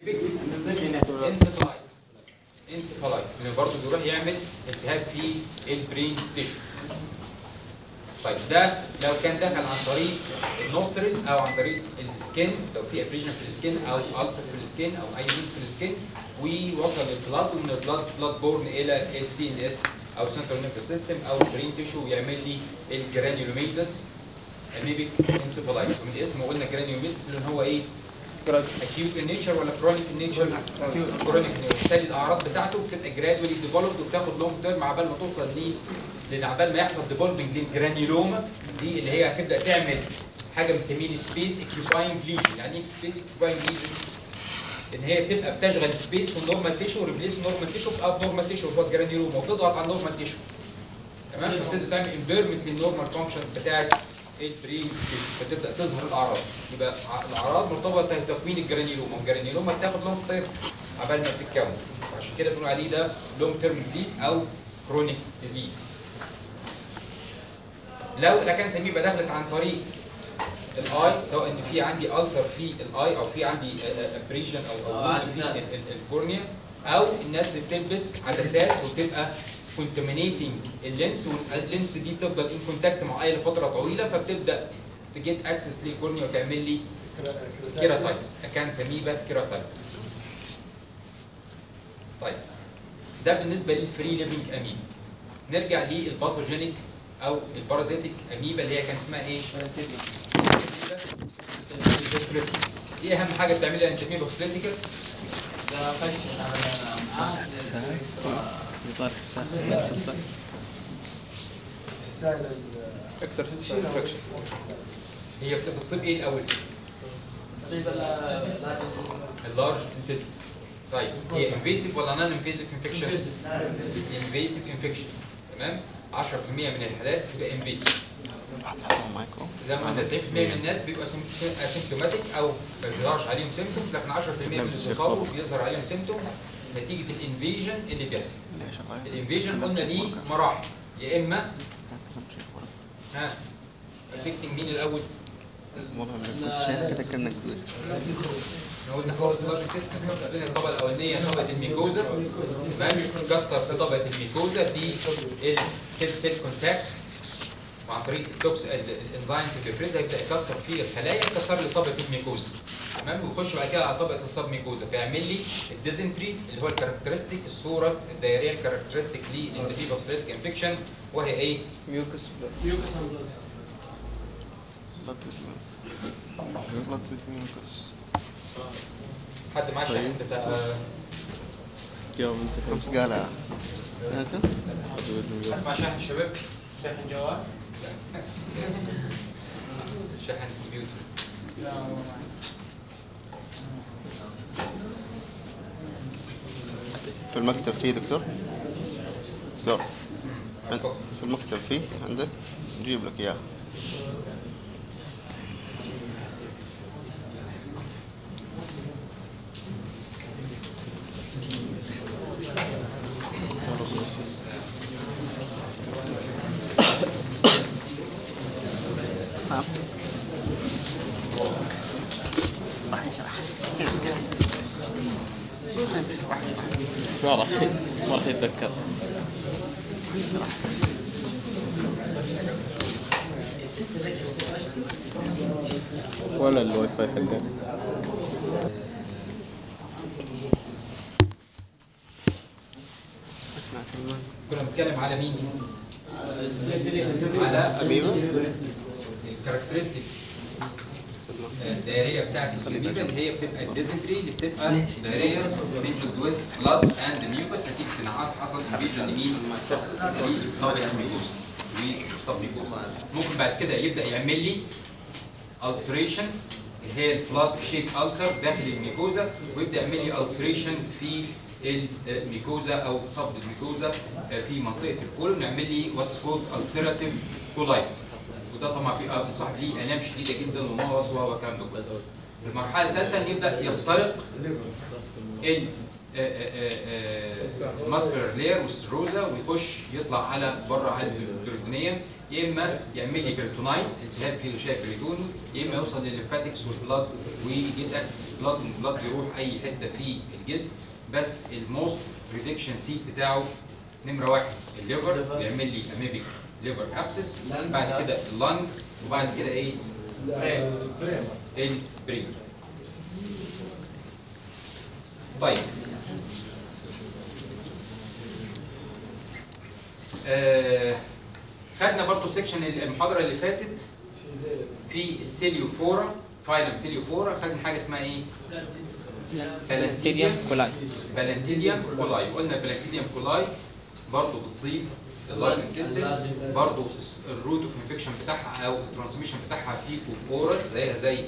انسفالايتس اللي برضه بيروح يعمل التهاب في البرين تيشو. طيب ده لو كان دخل عن طريق النوسترل او عن طريق السكين، لو في ابريجن في السكين او ألسر في السكين او اي نود في السكين ووصل للبلاد، ومن البلاد بلاد بورن الى السي ان اس او سنترال نيرفس سيستم او البرين تيشو ويعمل لي الجرانيولوميتس اميبيك انسفالايتس. ومن الاسم قلنا جرانيولوميتس اللي هو ايه؟ acute in nature ولا chronic in nature؟ chronic in nature. بالتالي الاعراض بتاعته بتبقى gradually developed وبتاخد لونج تيرم عبال ما توصل لان عبال ما يحصل developing للجرانيولوما دي اللي هي هتبدا تعمل حاجه بنسميه سبيس اكيوباينج ليجن. يعني ايه سبيس اكيوباينج ليجن؟ ان هي بتبقى بتشغل سبيس في النورمال تيشو وريبليس النورمال تيشو باب نورمال تيشو اللي هو الجرانيولوما وتضغط على النورمال تيشو. تمام؟ فتبدا تعمل امبيرمنت للنورمال فانكشن بتاعت البرين تيشو فتبدا تظهر الاعراض. يبقى الاعراض مرتبطه بتكوين الجرانيولوما، والجرانيولوما بتاخد لونج تيرم عبال ما تتكون. عشان كده بنقول عليه ده لونج تيرم ديزيز او كرونيك ديزيز. لو كان سميه يبقى دخلت عن طريق الاي، سواء ان في عندي ألسر في الاي او في عندي ابريجن او في الكورنيا، او الناس اللي بتلبس عدسات وتبقى كونتامينيتنج اللينس، واللينس دي تفضل ان كونتاكت مع اي لفتره طويله فبتبدا تجيت اكسس للكورنيا وتعمل لي كيراتايتس، اكانثاميبا كيراتايتس. طيب ده بالنسبه للفري ليفنج اميبا. نرجع للباثوجينيك او البارازيتيك اميبا اللي هي كان اسمها ايه؟ دي اهم حاجه بتعملها انتميبا هوسبيتيكال. ده فشل على السائل اكثر هي بتصيب ايه الاول؟ بتصيب اللارج انتستين. طيب هي انفيسيف ولا نون انفيسيف انفكشن؟ انفيسيف انفكشن. تمام؟ 10% من الحالات بتبقى انفيسيف. زي ما قلنا 90% من الناس بيبقوا اسيمبتوماتيك او ما بيظهرش عليهم سيمبتومز، لكن 10% من اللي بيصابوا بيظهر عليهم سيمبتومز نتيجه الانفيجن اللي بيحصل. الانفيجن قلنا ليه مراحل، يا اما افكتنج مين الاول؟ كده كانك كبير. احنا قلنا خلاص اللارج انتستين عندنا الطبقه الاولانيه طبقه الميكوزا، تمام؟ كسر في طبقه الميكوزا بالسيل كونتاكت وعن طريق التوكس الانزيمز اللي بيفرزها يبدا يكسر في الخلايا، يكسر لي طبقه الميكوزا، تمام؟ ويخش بعد كده على طبقه السب ميكوزا فيعمل لي الديزنتري اللي هو الكاركترستيك، الصوره الدائريه الكاركترستيك للانتيبيا هوسبيتيك انفكشن، وهي ايه؟ ميوكس حد معاه الشاحن بتاع يوم انت خمس قالها حد معاه شاحن الشباب؟ شاحن جوال؟ شاحن كمبيوتر؟ لا في المكتب فيه دكتور؟ دكتور في المكتب فيه عندك؟ نجيب لك اياه. ما راح يتذكر. ولا الواي فاي حقه. اسمع سلمان. كنا بنتكلم على مين؟ على أميبا؟ الكاركترستيك الدائريه بتاعت الاميبا اللي هي بتبقى الديزنتري اللي بتبقى دائريه فيجن ويز بلاد اند ميوكس نتيجه انعقاد حصل فيجن لمين؟ طبقه الميكوزا والسب ميكوزا. ممكن بعد كده يبدا يعمل لي ulceration اللي هي الفلاسك شيب ألسر داخل الميكوزا، ويبدا يعمل لي ulceration في الميكوزا او صب الميكوزا في منطقه الكولون، يعمل لي واتس كولد ulcerative colitis، وده طبعا بيصاحب ليه الام شديده جدا ومغص والكلام ده كله. المرحله الثالثه ان يبدا يخترق الماسكولار لير والسيروزا ويخش يطلع على بره على البريتونيوم يا اما يعمل لي بيرتونايتس التهاب في غشاء بريتوني، يا اما يوصل للليمفاتكس والبلاد ويجيت اكسس بلاد من البلاد يروح اي حته في الجسم. بس الموست بريدكشن سيت بتاعه نمره واحد الليفر، بيعمل لي اميبيك ليفر ابسس، بعد كده اللنج، وبعد كده ايه؟ البرين. طيب خدنا برضو سيكشن المحاضره اللي فاتت في السيليوفورا، فايلم سيليوفورا، خدنا حاجه اسمها ايه؟ بلانتيديوم كولاي. بلانتيديوم كولاي. قلنا بلانتيديوم كولاي برضو بتصيب اللارج انتستين، برضو الروت اوف انفكشن بتاعها او الترانسميشن بتاعها في اورال زيها زي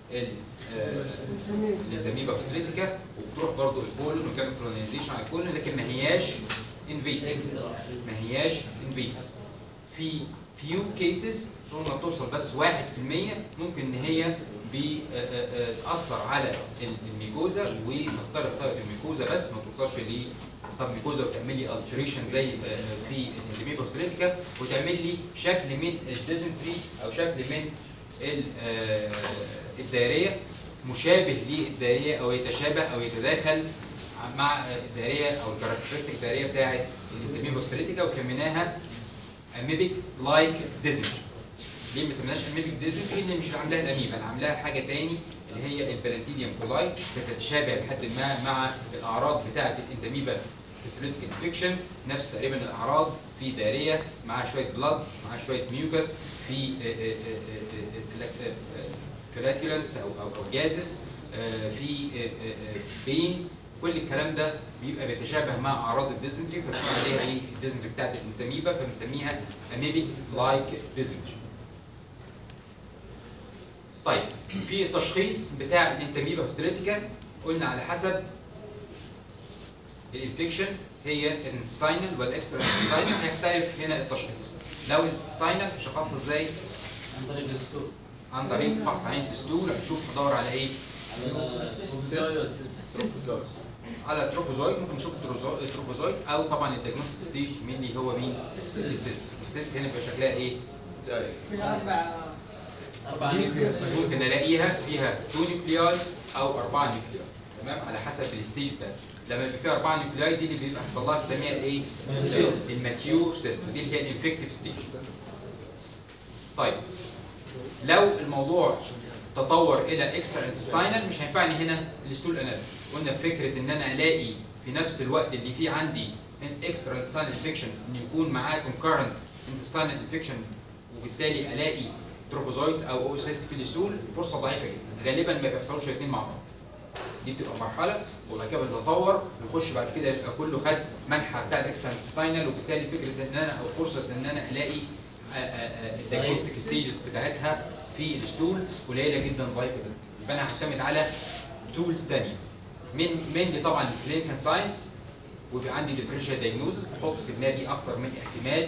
الانتاميبا اوستريتيكا، وبتروح برضو الكولون وتعمل كولونيزيشن على الكولون، لكن ما هياش انفيسيف، ما هياش انفيسيف. في فيو كيسز لما بتوصل بس 1% ممكن ان هي بتاثر على الميكوزا وتخترق طبقه الميكوزا بس ما توصلش لسب ميكوزا وتعمل لي السريشن زي في الانتاميبا اوستريتيكا، وتعمل لي شكل من الديزنتري او شكل من الدائريه مشابه للدائريه او يتشابه او يتداخل مع الدائريه او الكاركترستيك الدائريه بتاعه الانتاميبا اوستريتيكا، وسميناها اميبيك لايك ديزنتري. ليه ما سميناش اميبيك ديزنتري؟ لان مش اللي عاملاها الاميبا، اللي عاملاها حاجه تاني اللي هي البلانتيديوم كولاي، بتتشابه لحد ما مع الاعراض بتاعه الانتاميبا اوستريتيك انفكشن، نفس تقريبا الاعراض في داريه مع شويه بلاد مع شويه ميوكس، في فلاتولنس او جازس، في بين، كل الكلام ده بيبقى بيتشابه مع اعراض الديزنتري، فبنقول عليها ايه؟ الديزنتري بتاعت الانتاميبا، فبنسميها اميبيك لايك ديزنتري. طيب في التشخيص بتاع الانتاميبا اوستريتيكا قلنا على حسب الانفكشن، هي الانتستاينال والاكسترا انتستاينال، هيختلف هنا التشخيص. لو الانتستاينال هشخصها ازاي؟ عن طريق الستول. عن طريق فحص عين الستول، هنشوف هدور على ايه؟ على التروفوزويد، ممكن نشوف التروفوزويد، او طبعا الديagnostic ستيج مين اللي هو مين؟ السيست. والسيست هنا بيبقى شكلها ايه؟ في أربع نيوكليوس. ممكن الاقيها فيها 2 نيوكلياي او 4 نيوكلياي، تمام؟ على حسب الستيج بتاعتها. لما يبقى فيها 4 نيوكلياي دي اللي بيبقى حصل لها بنسميها الايه؟ الماتيور سيست، دي اللي هي الانفكتيف ستيج. طيب لو الموضوع تطور الى اكسترا انتستاينال مش هينفعني هنا الستول اناليسيس. قلنا فكره ان انا الاقي في نفس الوقت اللي فيه عندي اكسترا انتستاينال انفكشن ان يكون معاه كونكرنت انتستاينال انفكشن، وبالتالي الاقي تروفوزويت او اوسيست في الستول، فرصه ضعيفه جدا، غالبا ما بيحصلوش الاثنين مع بعض. دي بتبقى مرحله وبعد كده بتتطور ونخش بعد كده يبقى كله خد منحى بتاع الاكسترا انتستاينال، وبالتالي فكره ان انا او فرصه ان انا الاقي الدايجنوستيك ستيجز بتاعتها في الستول قليله جدا، ضعيفه جدا. يبقى انا هعتمد على تولز ثانيه من طبعا الكلينيكال ساينس، ويبقى عندي ديفرنشال دايجنوزس، بحط في دماغي اكتر من احتمال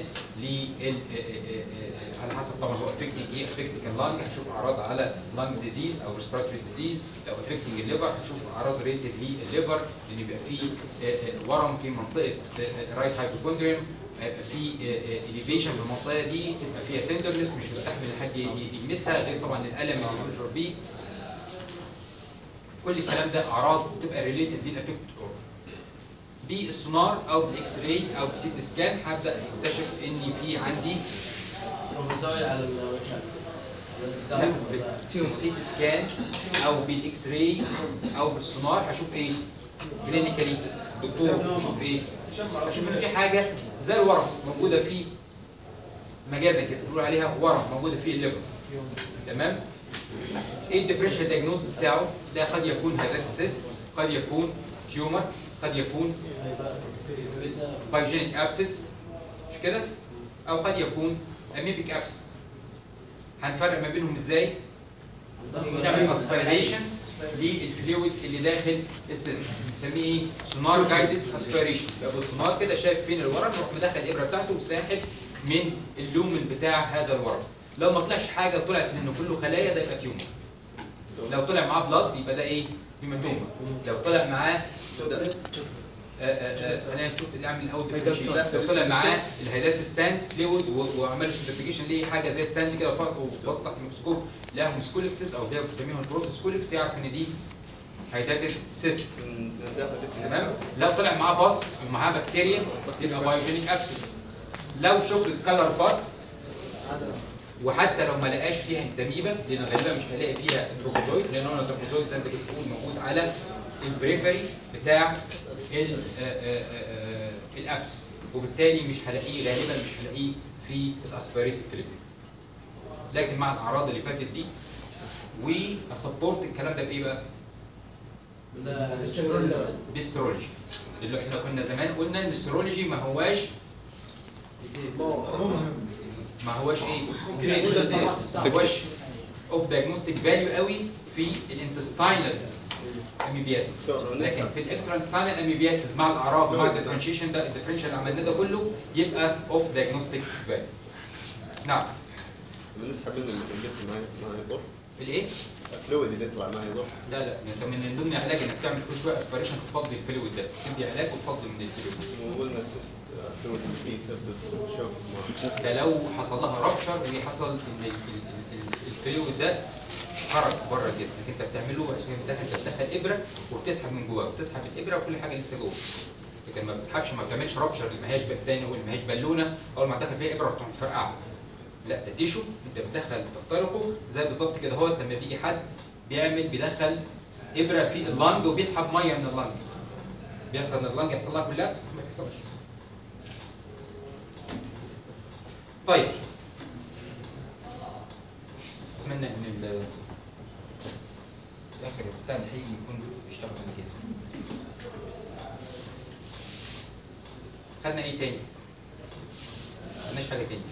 على حسب طبعا هو افكتنج ايه. افكتنج اللنج هشوف اعراض على لانج ديزيز او ريسبيراتوري ديزيز، لو افكتنج الليفر هشوف اعراض ريتد للليفر، لان يبقى فيه ورم في منطقه رايت هايبوكوندريوم، في اليفيشن في المنطقه دي، تبقى فيها تندرنس مش مستحمل حد يلمسها، غير طبعا الالم اللي بيشعر بيه. كل الكلام ده اعراض بتبقى ريليتد للافكت بالسونار او بالاكس راي او بالسيتي سكان. هبدا اكتشف ان في عندي تروفوزويد على بالسيتي سكان او بالاكس راي او بالسونار. هشوف ايه كلينيكالي؟ دكتور هشوف ايه؟ هشوف ان في حاجه زي الورم موجوده في مجازا كده بنقول عليها ورم موجوده في الليفر، تمام؟ ايه الديفرنشال دايجنوز بتاعه؟ ده قد يكون هيدات سيست، قد يكون تيومر، قد يكون بايجينيك ابسس، مش كده؟ او قد يكون اميبيك ابسس. هنفرق ما بينهم ازاي؟ نعمل اسبيريشن للفلويد اللي داخل السيستم، بنسميه ايه؟ سونار جايدد اسبيريشن. يبقى بالسونار كده شايف فين الورم، يروح مدخل الابره بتاعته وساحب من اللومن بتاع هذا الورم. لو ما طلعش حاجه طلعت منه كله خلايا، ده يبقى تيومر. لو طلع معاه بلاد يبقى ده ايه؟ هيماتوما. لو طلع معاه خلينا نشوف نعمل الاول ديفرنشيشن. لو طلع معاه الهيداتد ساند فلويد وعمل سنترفيكيشن ليه حاجه زي الساند كده وبص تحت الميكروسكوب لقاهم سكوليكسس او اللي هي بنسميهم البروتوسكوليكس، يعرف ان دي هيداتد سيست. من داخل جسم تمام. لو طلع معاه باص ومعاه بكتيريا يبقى بايوجينيك ابسس. لو شوكليت كلر باص وحتى لو ما لقاش فيها انتاميبا، لان غالبا مش هيلاقي فيها تروفوزويد، لان هو التروفوزويد زي ما انت بتقول موجود على البريفري بتاع الابس، وبالتالي مش هلاقيه غالبا مش هلاقيه في الاسبيريتد فلويد. لكن مع الاعراض اللي فاتت دي واسبورت الكلام ده بايه بقى؟ بالسيرولوجي. اللي احنا كنا زمان قلنا ان السيرولوجي ما هواش ايه؟ ما هواش اوف دايجنوستيك فاليو قوي في الانتستاينال ام بي اس، لكن في الاكسترا انتستاينال ام بي اس مع الاعراض ومع الديفرنشيشن ده الديفرنشال اللي عملناه ده كله يبقى اوف دايجنوستيك فاليو. نعم. بنسحب منه الجسم ما يضر. الايه؟ الفلويد اللي يطلع ما يضر. لا انت من ضمن العلاج انك تعمل كل شويه اسبريشن تفضي الفلويد ده، تدي علاج وتفضي من الفلويد. وقلنا الفلويد اللي فيه يسبب شوك. ده لو حصل لها رابشر وحصل ان الفلويد ده خرج بره الجسم، انت بتعمله عشان انت بتدخل ابره وبتسحب من جواه، وبتسحب الابره وكل حاجه لسه جوه. لكن ما بتسحبش، ما بتعملش رابشر اللي ما هياش بكتيريا واللي ما هياش بالونه، اول ما تدخل فيها ابره تروح مفرقعه. لا ده تيشو انت بتدخل تخترقه زي بالظبط كده اهوت لما بيجي حد بيدخل ابره في اللنج وبيسحب ميه من اللنج. بيحصل ان اللنج يحصل لها كولابس؟ ما بيحصلش. طيب اتمنى ان الاخر بتاع الحقيقي يكون بيشتغل على الجهاز. خدنا ايه تاني؟ ما خدناش حاجه تاني.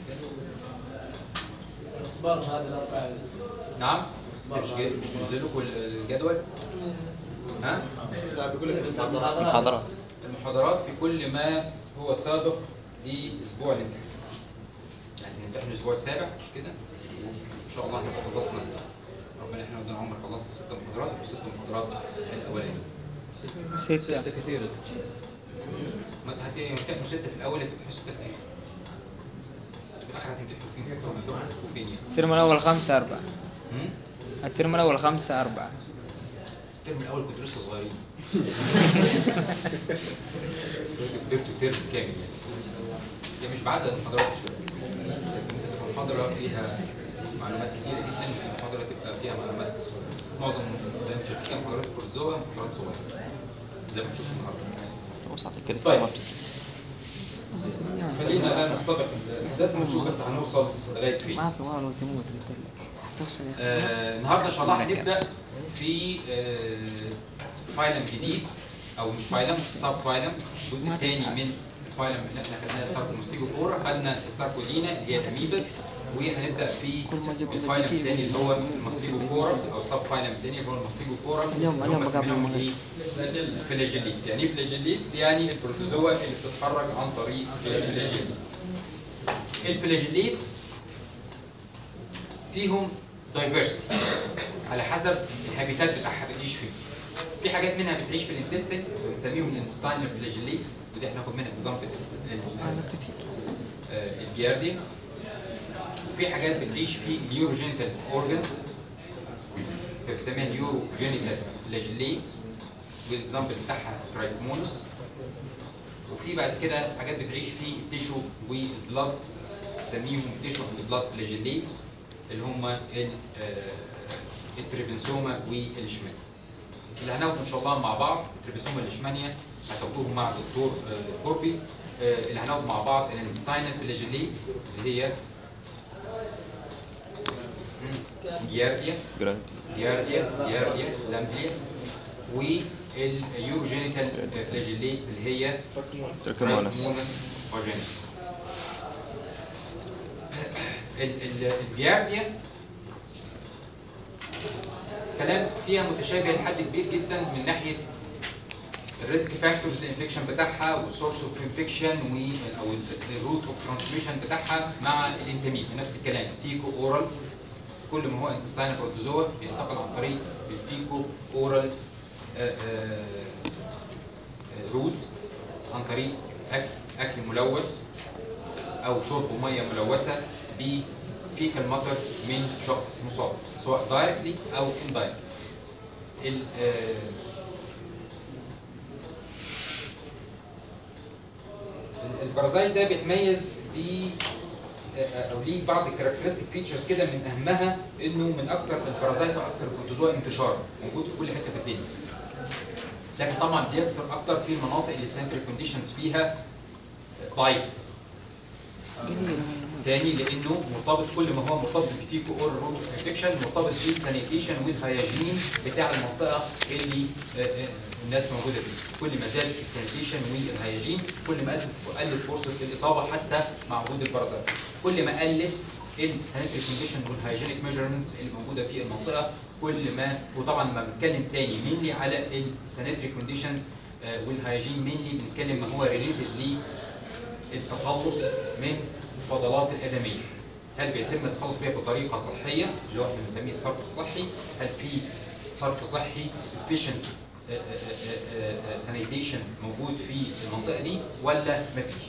اختبار هذه الاربع. نعم؟ مش منزل لكم الجدول؟ ها؟ لا بيقول لك محاضرات. المحاضرات في كل ما هو سابق لاسبوع الامتحان. يعني نمتحن الاسبوع السابع مش كده؟ ان شاء الله هنبقى خلصنا، ربنا احنا قدام عمر خلصنا 6 محاضرات و6 محاضرات الاولانيه. 6 كثير. ما هتمتحنوا 6 في الاول، هتمتحنوا 6 في الاخر. في الاخر هتمتحنوا فين؟ فين يعني؟ الترم الأول 5 4. الترم الأول 5 4. الترم الاول كنتوا لسه صغيرين. كبرتوا ترم كامل يعني. هي مش بعدد المحاضرات شويه. المحاضره فيها معلومات كتيره جدا، المحاضره تبقى فيها معلومات معظم زي ما شايفين محاضرات البروتوزوا محاضرات صغيره زي ما هنشوف النهارده. طيب خلينا لا نستبق الاحداث ونشوف بس هنوصل لغايه فين. ما في والله تموت قلت لك. النهارده ان شاء الله هنبدا في فايلم جديد او مش فايلم، سب فايلم، الجزء الثاني من الفايلم اللي احنا خدناه الساركوماستيجوفورا. خدنا الساركودينا اللي هي الاميبس، وهنبدا في الفايلم الثاني اللي هو الماستيجوفورا او السب فايلم الثاني اللي هو الماستيجوفورا اللي هم سميناهم ايه؟ فلاجيليتس. يعني ايه فلاجيليتس؟ يعني البروتوزوا اللي بتتحرك عن طريق الفلاجيليت. الفلاجيليتس فيهم دايفرستي على حسب الهابيتات بتاعها بتعيش فيه. في حاجات منها بتعيش في الانتستين بنسميهم الانتستاينال فلاجيليتس، ودي هناخد منها اكزامبل الجيارديا. وفي حاجات بتعيش في اليوروجينيتال اورجنز بنسميها اليوروجينيتال فلاجيليتس، والاكزامبل بتاعها ترايكمونس. وفي بعد كده حاجات بتعيش في التيشو والبلاد بنسميهم تيشو اند بلاد فلاجيليتس اللي هم التريبنسوما والليشمانيا. اللي هناخده ان شاء الله مع بعض التريبنسوما والليشمانيا هتاخدوهم مع الدكتور كوربي. اللي هناخده مع بعض الانستاينال فلاجيليتس اللي هي جيارديا لامبليا، واليوروجينيتال فلاجيليتس اللي هي ترايكمونس فاجينيتس. الجيارديا كلام فيها متشابه لحد كبير جدا من ناحيه الريسك فاكتورز الانفكشن بتاعها والسورس اوف انفكشن او الروت اوف ترانسميشن بتاعها مع الانتميب. نفس الكلام فيكو اورال، كل ما هو انتستاينال بروتوزوا بينتقل عن طريق الفيكو اورال روت طريق اكل ملوث او شرب ميه ملوثه بفيكال ماتر من شخص مصاب سواء دايركتلي او اندايركتلي. البارازايت ده بيتميز او ليه بعض الكاركترستيك فيتشرز كده، من اهمها انه من اكثر البارازايت واكثر البروتوزوا انتشارا، موجود في كل حته في الدنيا. لكن طبعا بيكثر اكتر في المناطق اللي السانيتري كونديشنز فيها ضعيفه. تاني لانه مرتبط، كل ما هو مرتبط بفيكو اور روت انفكشن مرتبط بالسانيتيشن والهياجين بتاع المنطقه اللي الناس موجوده فيها. كل ما زاد السانيتيشن والهياجين كل ما قلت فرصه الاصابه حتى مع وجود البارازايت. كل ما قلت السانيتري كونديشن والهيجينيك ميجرمنتس اللي موجوده في المنطقه كل ما، وطبعا لما بنتكلم تاني مينلي على السانيتري كونديشنز والهيجين مينلي بنتكلم ما هو ريليتد للتخلص من الفضلات الادميه. هل بيتم التخلص بيها بطريقه صحيه اللي هو احنا بنسميه الصرف الصحي؟ هل في صرف صحي efficient سانيتيشن موجود في المنطقه دي ولا مفيش؟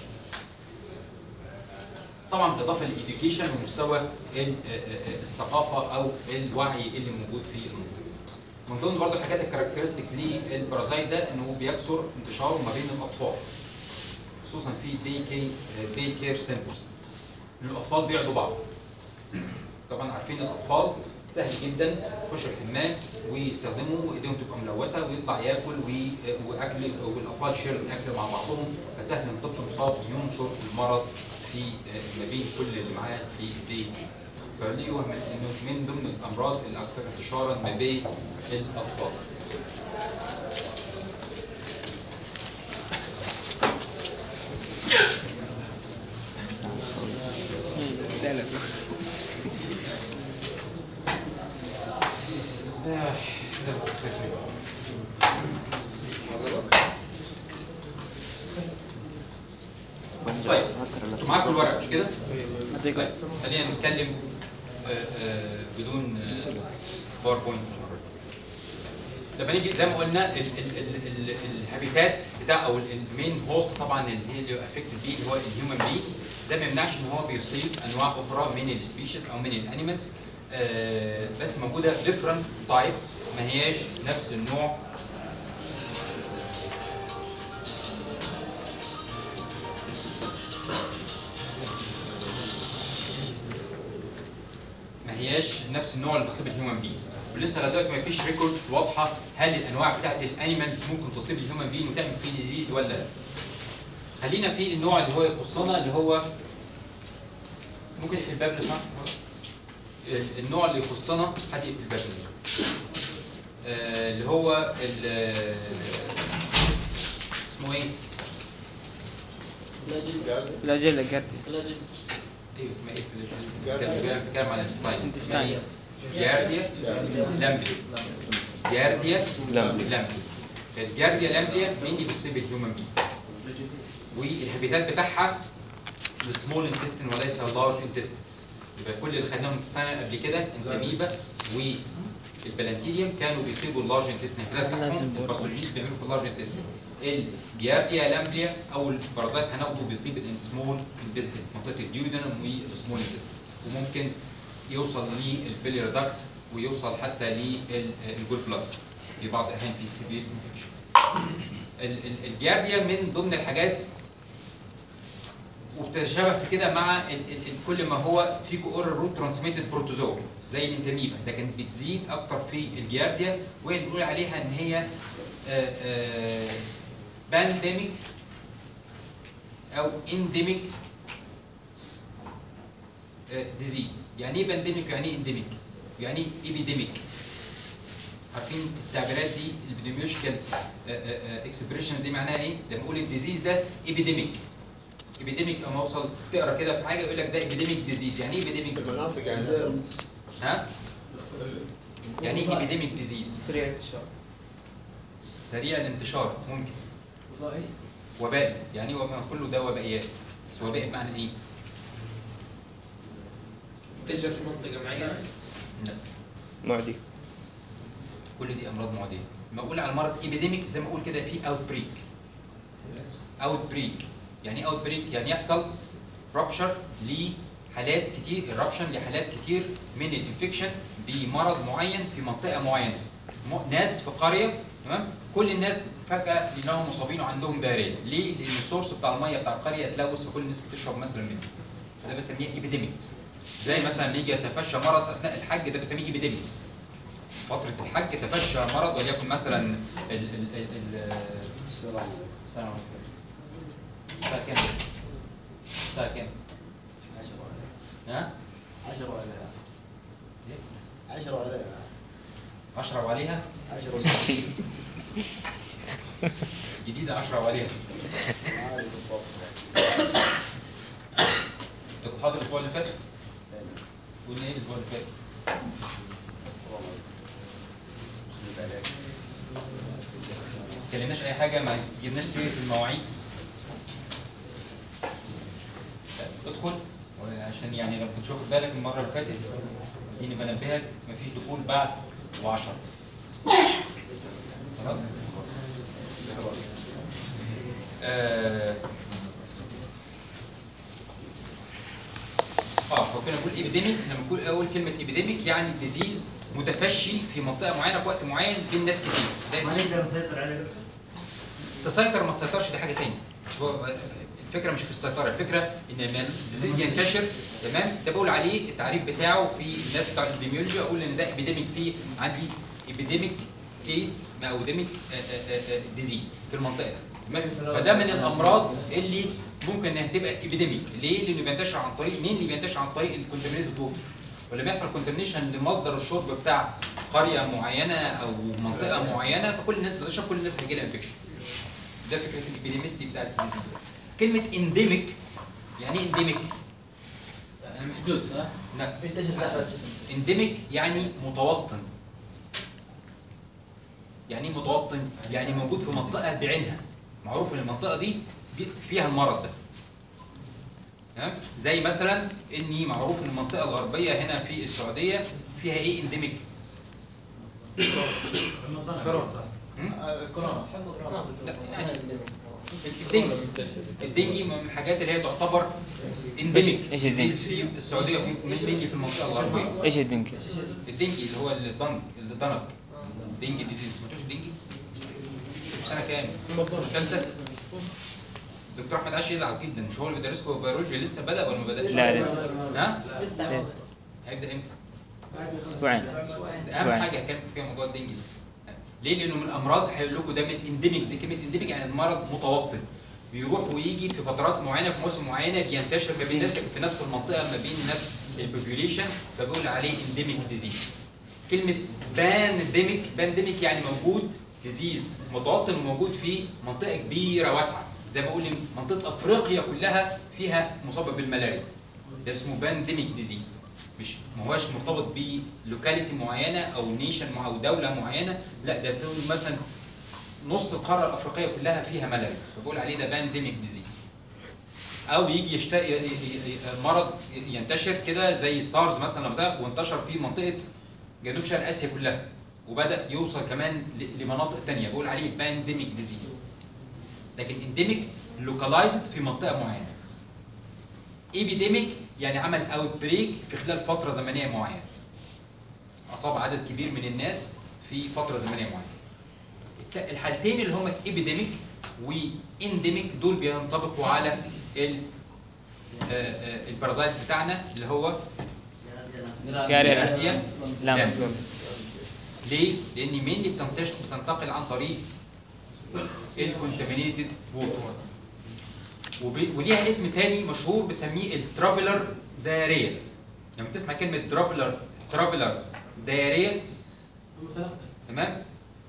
طبعا بالاضافه للإديوكيشن ومستوى الثقافه او الوعي اللي موجود في المنطقه. من ضمن برضه الحاجات الكاركترستيك للبارازايت ده انه بيكثر انتشاره ما بين الاطفال، خصوصا في داي كير سنترز. الاطفال بيعدوا بعض. طبعا عارفين الاطفال سهل جدا يخشوا الحمام ويستخدموا وايديهم تبقى ملوثه ويطلع ياكل واكل، والاطفال شير الاكل مع بعضهم، فسهل ان الطفل مصاب ينشر المرض في ما بين كل اللي معاه في ايديه. فلقوا انه من ضمن الامراض الاكثر انتشارا ما بين الاطفال. طيب انتوا معاكم الورق مش كده؟ طيب خلينا نتكلم بدون باوربوينت. لما نيجي زي ما قلنا الهابيتات بتاع او المين هوست طبعا اللي افكتد بيه اللي هو الهيومن بي، ده ما يمنعش ان هو بيصيب انواع اخرى من السبيشيز او من الانيمالز، بس موجوده ديفرنت تايبس ما هياش نفس النوع. ما هياش نفس النوع اللي بيصيب الهيومن بي، ولسه لغايه دلوقتي ما فيش ريكوردز واضحه هل الانواع بتاعت الانيمالز ممكن تصيب الهيومن بي وتعمل فيه ديزيز ولا لا. خلينا في النوع اللي هو يخصنا اللي هو ممكن يقفل الباب لو سمحت. النوع اللي يخصنا حد يقفل الباب اللي هو اسمه ايه؟ فلاجيلا جاردي. ايوه اسمها ايه؟ بتتكلم عن الانتستاين. جارديا لامبلي. جارديا لامبلي. الجارديا لامبليا مين اللي بتصيب الهيومن بي؟ والهابيتات بتاعها السمول انتستين وليس اللارج انتستين. يبقى كل اللي خدناهم انتستين قبل كده الاميبا والبلانتيديوم كانوا بيصيبوا اللارج انتستين، الباثوجينيز بيعملوا في اللارج انتستين. الجارديا لامبليا او البارازايت هناخده بيصيب السمول انتستين، منطقه الديودنم والسمول انتستين، وممكن يوصل للبيلير داكت ويوصل حتى للجول بلاد في بعض الاحيان في السيفير انفكشن. الجارديا من ضمن الحاجات وبتتشابه في كده مع كل ما هو فيكو اورال روت ترانسميتد بروتوزوا زي الانتاميبا، لكن بتزيد اكتر في الجارديا، وهي بنقول عليها ان هي بانديميك او انديميك ديزيز. يعني ايه بانديميك يعني ايه انديميك؟ يعني ايه ايبيديميك؟ عارفين التعبيرات دي الابيديميولوجيكال اكسبريشنز دي معناها ايه؟ لما اقول الديزيز ده ايبيديميك. ايبيديميك اما اوصل تقرا كده في حاجه يقول لك ده ايبيديميك ديزيز. يعني ايه ايبيديميك ديزيز؟ المناطق يعني ها؟ يعني ايه ايبيديميك ديزيز؟ سريع الانتشار. سريع الانتشار ممكن. وبائي. يعني هو كله ده وبائيات، بس وباء بمعنى ايه؟ انتشر في منطقه معينه؟ لا. معدي. كل دي امراض معديه. لما اقول على مرض ايبيديميك زي ما اقول كده في اوت بريك. اوت بريك. يعني ايه اوت بريك؟ يعني يحصل رابشر لحالات كتير، الرابشن لحالات كتير من الانفكشن بمرض معين في منطقه معينه. ناس في قريه، تمام، كل الناس فجاه لانهم مصابين وعندهم دايريه. ليه؟ لان السورس بتاع الميه بتاع القريه اتلوث فكل الناس بتشرب مثلا منه. ده بسميه ايبيديميكس. زي مثلا يجي يتفشى مرض اثناء الحج، ده بسميه ايبيديميكس. فتره الحج تفشى مرض وليكن مثلا السلام عليكم. الساعة كام؟ الساعة كام؟ 10 ها؟ 10 وعليها. إيه؟ 10 وعليها. 10 وعليها؟ 10 وعليها. جديدة 10 وعليها. عارف بالضبط. أنت كنت حاضر الأسبوع اللي فات؟ قلنا إيه الأسبوع اللي فات؟ ما اتكلمناش أي حاجة، ما جبناش سيرة المواعيد. ادخل عشان يعني لو كنت واخد بالك المرة اللي فاتت اديني بنبهك مفيش دخول بعد 10. خلاص؟ فكنا بنقول ايبيديميك. لما اقول كلمه ايبيديميك يعني ديزيز متفشي في منطقه معينه في وقت معين بين ناس كتير. ما نقدر نسيطر عليه. تسيطر ما تسيطرش دي حاجه ثانيه. الفكره مش في السيطره، الفكره ان لما الديزيز ينتشر، تمام، ده بقول عليه التعريف بتاعه في الناس بتاع الابيديميولوجيا، اقول ان ده ايبيديميك. فيه عندي ايبيديميك كيس او ايبيديميك ديزيز في المنطقه، تمام. فده من الامراض اللي ممكن انها تبقى ايبيديميك. ليه؟ لانه بينتشر عن طريق مين؟ اللي بينتشر عن طريق الكونتامينيتد ووتر. ولما يحصل كونتامينيشن لمصدر الشرب بتاع قريه معينه او منطقه معينه، فكل الناس بتشرب، كل الناس هيجي لها انفكشن. ده فكره الابيديميستي بتاعت الديزيز. كلمه انديميك، يعني ايه انديميك؟ يعني محدود صح؟ لا، ينتشر داخل الجسم. انديميك يعني متوطن. يعني ايه متوطن؟ يعني موجود في منطقه بعينها، معروف ان المنطقه دي فيها المرض ده. تمام؟ زي مثلا اني معروف ان المنطقه الغربيه هنا في السعوديه فيها ايه انديميك؟ كورونا. الدنجي من الحاجات اللي هي تعتبر انديميك. إيش الدنجي؟ في السعوديه مش دنجي في المنطقه الغربيه. ايش الدنك؟ الدنجي اللي هو الدنك. دنجي ديزيز. ما سمعتوش الدنجي؟ في سنه كام؟ مش ثالثه؟ دكتور احمد عاش يزعل جدا، مش هو اللي بيدرسكم بيولوجيا لسه بدا ولا ما بداش؟ لا لسه. ها؟ لسه. هيبدا امتى؟ اسبوعين. اهم حاجه كان فيها موضوع الدنجي ده. ليه؟ لانه من الامراض هيقول لكم ده من انديميك. دي كلمه انديميك يعني المرض متوطن، بيروح ويجي في فترات معينه في مواسم معينه، بينتشر ما بين الناس في نفس المنطقه ما بين نفس البوبيوليشن، فبقول عليه انديميك ديزيز. كلمه بانديميك يعني موجود ديزيز متوطن وموجود في منطقه كبيره واسعه. زي ما بقول منطقه افريقيا كلها فيها مصابه بالملاريا. ده اسمه بانديميك ديزيز. مش ما هوش مرتبط بلوكاليتي معينه او نيشن او دوله معينه، لا، ده بتقول مثلا نص القاره الافريقيه كلها فيها ملاريا، فبقول عليه ده بانديميك ديزيز. او يجي مرض ينتشر كده زي سارز مثلا ده، وانتشر في منطقه جنوب شرق اسيا كلها، وبدا يوصل كمان لمناطق ثانيه، بقول عليه بانديميك ديزيز. لكن انديميك لوكالايزد في منطقه معينه. ايبيديميك يعني عمل اوت بريك في خلال فتره زمنيه معينه، اصاب عدد كبير من الناس في فتره زمنيه معينه. الحالتين اللي هم ايبيديميك وانديميك دول بينطبقوا على البارازايت بتاعنا اللي هو جارية. لا. ليه؟ لان مين اللي بتنتقل عن طريق الكونتامينيتد ووتر، وليها اسم تاني مشهور بسميه الترافلر دايريا. لما تسمع كلمه ترافلر دايريا، تمام؟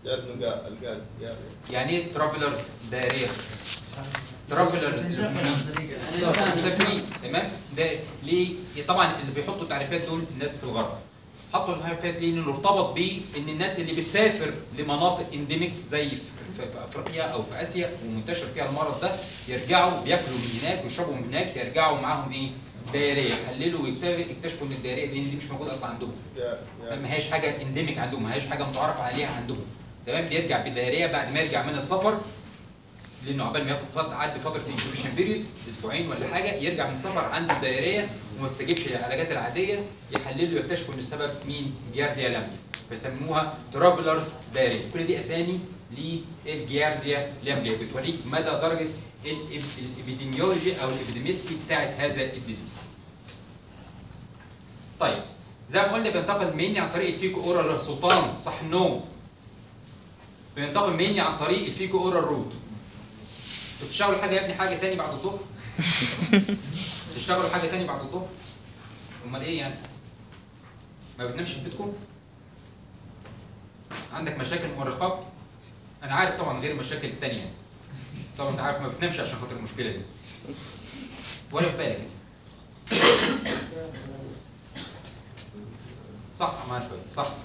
يعني ايه ترافلرز دايريا؟ ترافلرز مسافرين، تمام؟ ده ليه؟ طبعا اللي بيحطوا التعريفات دول الناس في الغرب. حطوا التعريفات ليه؟ لانه ارتبط بيه ان الناس اللي بتسافر لمناطق انديميك زي في افريقيا او في اسيا ومنتشر فيها المرض ده، يرجعوا بياكلوا من هناك ويشربوا من هناك، يرجعوا معاهم ايه؟ دايريه. حللوا ويكتشفوا ان الدايريه دي مش موجوده اصلا عندهم. ما هيش حاجه انديميك عندهم، ما هيش حاجه متعارف عليها عندهم. تمام؟ بيرجع بدايريه بعد ما يرجع من السفر، لانه عقبال ما ياخد عدى فتره الانكوبيشن بيريود اسبوعين ولا حاجه، يرجع من السفر عنده دايريه وما استجابش للعلاجات العاديه، يحللوا يكتشفوا ان السبب مين؟ جيارديا لامبلي، فيسموها ترافلرز دايريا. كل دي اسامي للجيارديا لامبلي بتوريك مدى درجه الابيديميولوجي او الابيديميستي بتاعت هذا الديزيز. طيب زي ما قلنا بينتقل مني عن طريق الفيكو اورال سلطان صح النوم. بينتقل مني عن طريق الفيكو اورال روت. بتشتغلوا حاجه يا ابني حاجه تاني بعد الظهر؟ تشتغلوا حاجه تاني بعد الظهر؟ امال ايه يعني؟ ما بتنامش في بيتكم؟ عندك مشاكل مؤرقات؟ انا عارف طبعا غير المشاكل التانيه يعني. طبعا انت عارف ما بتنامش عشان خاطر المشكله دي. ولا في بالك صحصح معايا شويه، صحصح.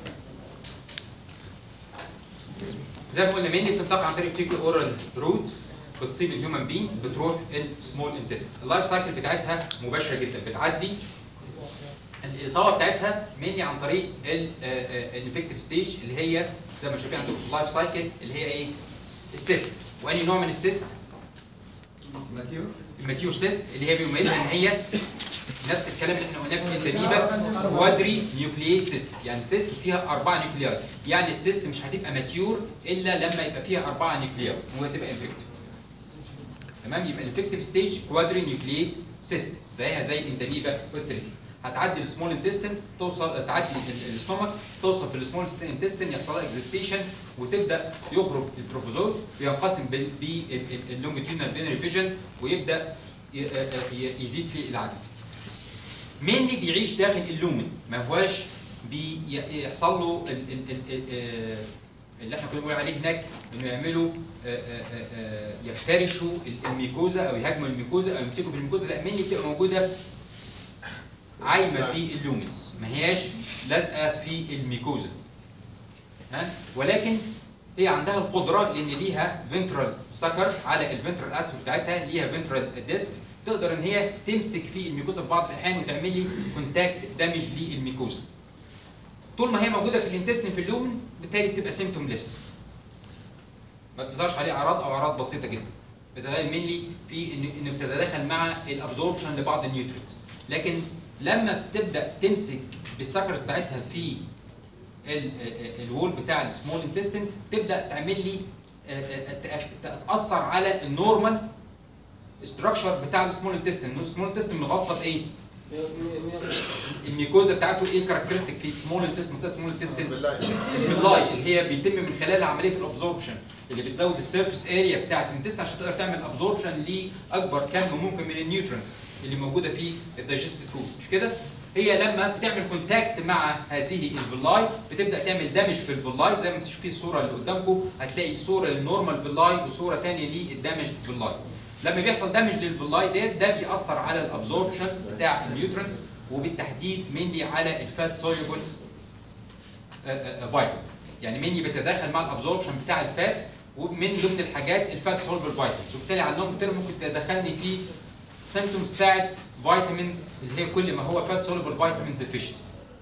زي ما قلنا مني بتنتقل عن طريق فيكو اورال روت، بتصيب الهيومن بين، بتروح السمول انتست. اللايف سايكل بتاعتها مباشره جدا، بتعدي الاصابه بتاعتها مني عن طريق الانفكتيف ستيج اللي هي زي ما شايفين عندكم في اللايف سايكل اللي هي ايه؟ السيست. واني نوع من السيست؟ الماتيور سيست، اللي هي بيميزها ان هي نفس الكلام اللي احنا قلناه في الانتاميبا، كوادري نيوكلييت سيست، يعني سيست فيها 4 نيوكلياي، يعني السيست مش هتبقى ماتيور الا لما يبقى فيها 4 نيوكلياي وتبقى انفكتيف. تمام؟ يبقى الانفكتيف ستيج كوادري نيوكلييت سيست، زيها زي الانتاميبا والستريك. هتعدي السمول انتستين، توصل تعدي الاستومك، توصل في السمول انتستين، يحصل لها اكزيستيشن وتبدا يخرج البروفوزور، وينقسم باللونجيتيودنال فينري فيجن ويبدا يزيد في العدد. مينلي بيعيش داخل اللومن، ما هواش بيحصل له اللي احنا كنا بنقول عليه هناك انه يعملوا يفترشوا الميكوزا او يهاجموا الميكوزا او يمسكوا في الميكوزا، لا مينلي بتبقى موجوده عايمه في اللومن، ما هياش لازقه في الميكوزا. ها؟ ولكن هي عندها القدره لان ليها فنترال سكر على الفنترال اسف بتاعتها، ليها فنترال ديسك، تقدر ان هي تمسك في الميكوزا في بعض الاحيان وتعمل لي كونتاكت دامج للميكوزا. طول ما هي موجوده في الانتستين في اللومن بالتالي بتبقى سيمتومليس، ما بتظهرش عليه اعراض او اعراض بسيطه جدا، بتتغير منلي في انه بتتداخل مع الابزوربشن لبعض النيوترينتس. لكن لما بتبدا تمسك بالسكرز بتاعتها في الوول بتاع السمول انتستين تبدا تعمل لي تاثر على النورمال استراكشر بتاع السمول انتستين. السمول انتستين مغطى بايه؟ الميكوزا بتاعته ايه الكاركترستيك في السمول انتستين؟ منطقه السمول انتستين الفيلاي اللي هي بيتم من خلالها عمليه الابزوربشن، اللي بتزود السيرفيس اريا بتاعت الانتستين عشان تقدر تعمل ابزوربشن لاكبر كم ممكن من النيوترينز اللي موجوده في الدايجستيف فود، مش كده؟ هي لما بتعمل كونتاكت مع هذه الفيلاي بتبدا تعمل دامج في الفيلاي، زي ما انتم شايفين الصوره اللي قدامكم هتلاقي صوره للنورمال فيلاي وصوره ثانيه للدامج فيلاي. لما بيحصل دامج للفيلاي ديت ده بيأثر على الابزوربشن بتاع النيوترينز وبالتحديد مينلي على الفات سوليبل فيتامينز، يعني مينلي بيتداخل مع الابزوربشن بتاع الفات، ومن ضمن الحاجات الفات سوليبل فيتامينز، وبالتالي عندهم بالتالي ممكن تدخلني في سيمبتومز بتاعت فيتامينز اللي هي كل ما هو فات سوليبل فيتامين ديفيشنسي.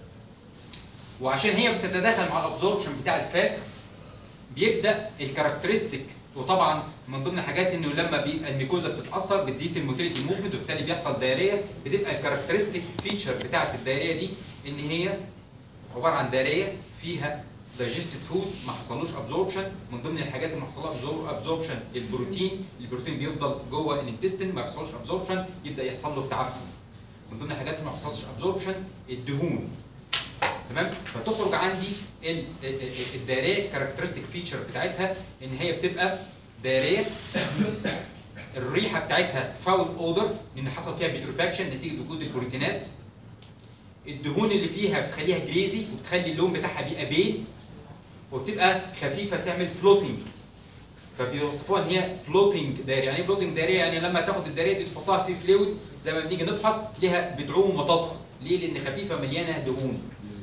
وعشان هي بتتداخل مع الابزوربشن بتاع الفات بيبدا الكاركترستيك، وطبعا من ضمن الحاجات انه لما الميكوزا بتتاثر بتزيد الموتيليتي موفمنت وبالتالي بيحصل دايريه، بتبقى الكاركترستيك فيتشر بتاعت الدايريه دي ان هي عباره عن دايريه فيها دايجستد فود ما حصلوش ابزوربشن. من ضمن الحاجات اللي ما حصلها ابزوربشن البروتين بيفضل جوه الانتستين ما بيحصلوش ابزوربشن، يبدا يحصل له تعفن. من ضمن الحاجات اللي ما حصلش ابزوربشن الدهون. تمام؟ فتخرج عندي الدايريه كاركترستيك فيتشر بتاعتها ان هي بتبقى دايريه الريحه بتاعتها فاول اودر لان حصل فيها بيتروفاكشن نتيجه وجود البروتينات. الدهون اللي فيها بتخليها جريزي وبتخلي اللون بتاعها بيبقى بيل، وبتبقى خفيفه تعمل فلوتنج، فبيوصفوها ان هي فلوتنج دايريه. يعني ايه فلوتنج دايريه؟ يعني لما تاخد الدايريه دي تحطها في فلويد زي ما بنيجي نفحص ليها بتعوم وتطفو. ليه؟ لان خفيفه مليانه دهون.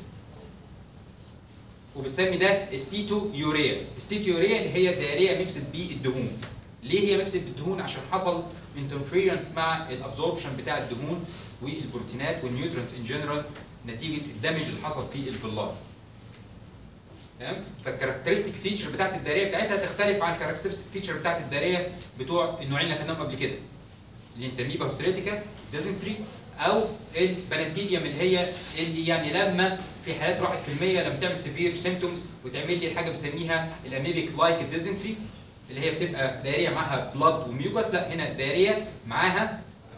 وبنسمي ده استيتو يوريا. استيتو يوريا اللي هي دايريه ميكسد بالدهون. ليه هي ميكسد بالدهون؟ عشان حصل انترفيرنس مع الابزوربشن بتاع الدهون والبروتينات والنيوترينتس ان جنرال نتيجه الدمج اللي حصل في الفيلاي. تمام؟ فالكاركترستيك فيتشر بتاعت الداريه بتاعتها تختلف عن الكاركترستيك فيتشر بتاعت الداريه بتوع النوعين اللي خدناهم قبل كده. الانتاميبا هوستريتيكا ديزنتري او البلانتيديوم اللي يعني لما في حالات 1% لما تعمل سيفير سيمتومز وتعمل لي حاجه بنسميها الاميبيك لايك ديزنتري اللي هي بتبقى داريه معاها بلاد وميوكس. لا هنا داريه معاها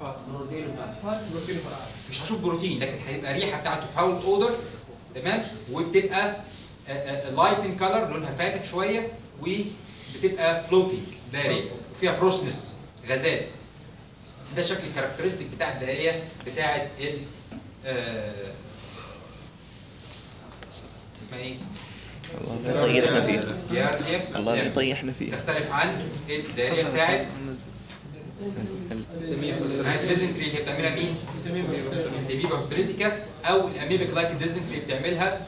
مش هشوف بروتين لكن هيبقى الريحه بتاعته فاول اودر تمام، وبتبقى لايت ان كلر لونها فاتح شويه وبتبقى فلوتنج داريه وفيها فروسنس غازات. ده شكل الكاركترستيك بتاع الداريه بتاعت ال اسمها ايه؟ الله يطيحنا فيه. جارديا. الله يطيحنا فيه. تختلف عن الداريه بتاعت الديزنتري اللي بتعملها مين؟ الانتاميبا هوستريتيكا او الاميبيك لايك ديزنتري بتعملها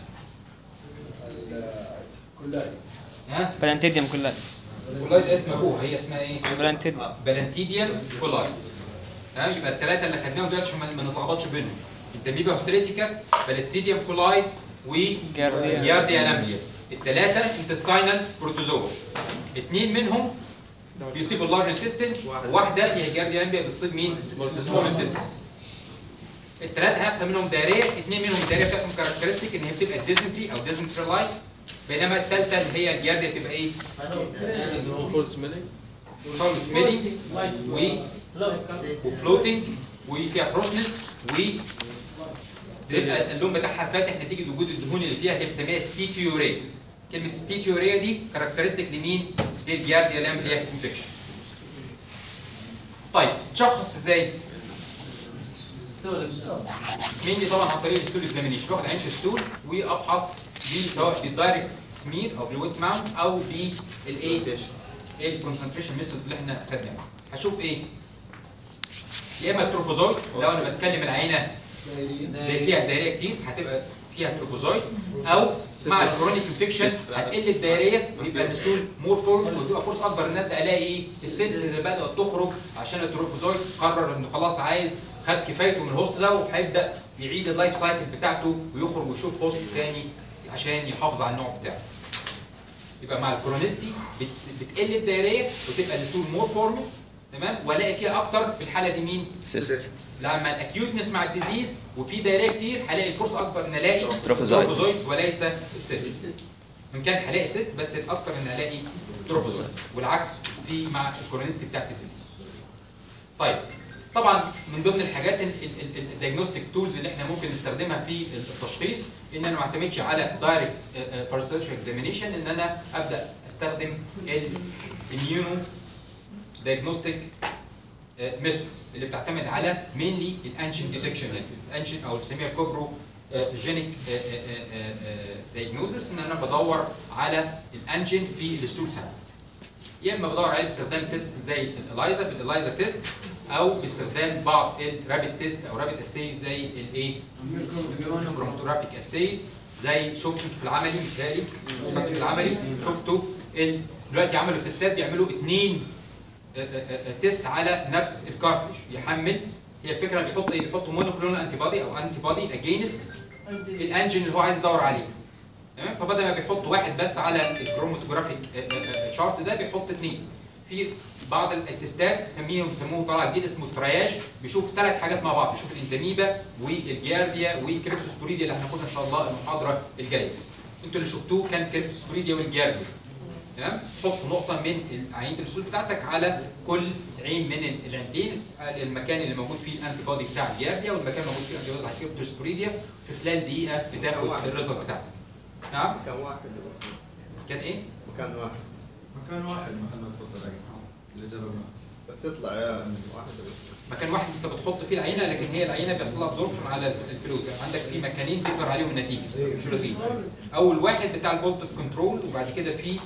ها؟ بلانتيديوم كلها. كولايد اسم ابوها، هي اسمها ايه؟ بلانتيديوم كولايد. تمام، يبقى الثلاثه اللي خدناهم دلوقتي عشان ما نتلخبطش بينهم. انتاميبا هوستريتيكا، بلانتيديوم كولايد وجارديا لامبليا. الثلاثه انتستاينال بروتوزوا. اثنين منهم بيصيبوا اللارج انتستين، واحده اللي هي جارديا لامبليا بتصيب مين؟ السمول انتستين. الثلاثه هيحصل منهم داريه، اثنين منهم الداريه بتاعتهم كاركترستيك ان هي بتبقى ديزنتري او ديزنتري لايك، بينما الثالثه اللي هي الجارديا بتبقى ايه؟ فول سميلينج فول سميلينج وفلوتنج وفيها فروسنس بيبقى اللون بتاعها فاتح نتيجه وجود الدهون اللي فيها اللي بنسميها ستيتيوريا. كلمه ستيتيوريا دي كاركترستيك لمين؟ للجارديا لامبليا انفكشن. طيب تشخص ازاي؟ مين دي؟ طبعا عن طريق الستول اكزامينيشن، باخد عين ستول وابحث بيه سواء بالدايركت سمير او بالويت ماونت او بالايه؟ الكونسنتريشن ميثودز اللي احنا خدناها. هشوف ايه؟ يا اما تروفوزويد، لو انا بتكلم العينه اللي فيها دايريه كتير هتبقى فيها تروفوزويدز، او مع الكرونيك انفكشن هتقل الدايريه ويبقى الستول مور فورم وتبقى فرصه اكبر ان انت الاقي ايه؟ السيست اللي بدات تخرج عشان التروفوزويد قرر انه خلاص عايز خد كفايته من الهوست ده وهيبدا يعيد اللايف سايكل بتاعته ويخرج ويشوف هوست تاني عشان يحافظ على النوع بتاعه. يبقى مع الكرونيستي بتقل الدايريه وتبقى الستول مور فورمد تمام، والاقي فيها اكتر في الحاله دي مين؟ سيست. لما الاكيوتنس مع الديزيز وفي دايريه كتير هلاقي الفرصه اكبر ان الاقي تروفوزويدز وليس السيست. ان كان هلاقي سيست بس الاكثر ان الاقي تروفوزويدز، والعكس في مع الكرونيستي بتاعت الديزيز. طيب طبعا من ضمن الحاجات الديagnostic تولز اللي احنا ممكن نستخدمها في التشخيص ان انا ما اعتمدش على دايركت باراسيتولوجي اكزامينيشن، ان انا ابدا استخدم الاميونو دايجنوستيك ميثودز اللي بتعتمد على مينلي الانجين ديتكشن. الانجين او بنسميها الكوبرو جينيك دايجنوزس، ان انا بدور على الانجين في الستول سامبل. يا اما بدور عليه باستخدام تيست زي الاليزا بالاليزا تيست، او باستخدام بعض الرابيد تيست او رابيد اسيز زي الايه؟ الكروماتوجرافيك اسيز. زي شفتوا في العملي مثالي في العملي شفتوا دلوقتي عملوا تيستات بيعملوا 2 تيست على نفس الكارتريج يحمل. هي الفكره بيحط ايه؟ بيحطوا مونوكلونال انتي بودي او انتي بودي اجينست الانجين اللي هو عايز يدور عليه تمام. فبدل ما بيحط واحد بس على الكروماتوجرافيك شارت ده بيحط 2. في بعض التستات بيسموه طلع جديد اسمه الترياج، بيشوف 3 حاجات مع بعض، بيشوف الانتاميبا والجارديا والكريبتوسبوريديا اللي هناخدها ان شاء الله المحاضره الجايه. انتوا اللي شفتوه كان كريبتوسبوريديا والجارديا تمام. حط نقطه من عينه السول بتاعتك على كل عين من العينتين، المكان اللي موجود فيه الانتي بودي بتاع الجارديا والمكان اللي موجود فيه الانتي بودي بتاع الكريبتوسبوريديا. في خلال دقيقه بتاخد الريزلت بتاعتك. نعم؟ مكان واحد. كان ايه؟ مكان واحد. مكان واحد محل الخطه اللي جربناه بس تطلع يا واحد. مكان واحد انت بتحط فيه العينه، لكن هي العينه بيحصل لها ابزوربشن على الفلويد. عندك في مكانين بيظهر عليهم النتيجه جلوزين. اول واحد بتاع البوزيتيف كنترول، وبعد كده في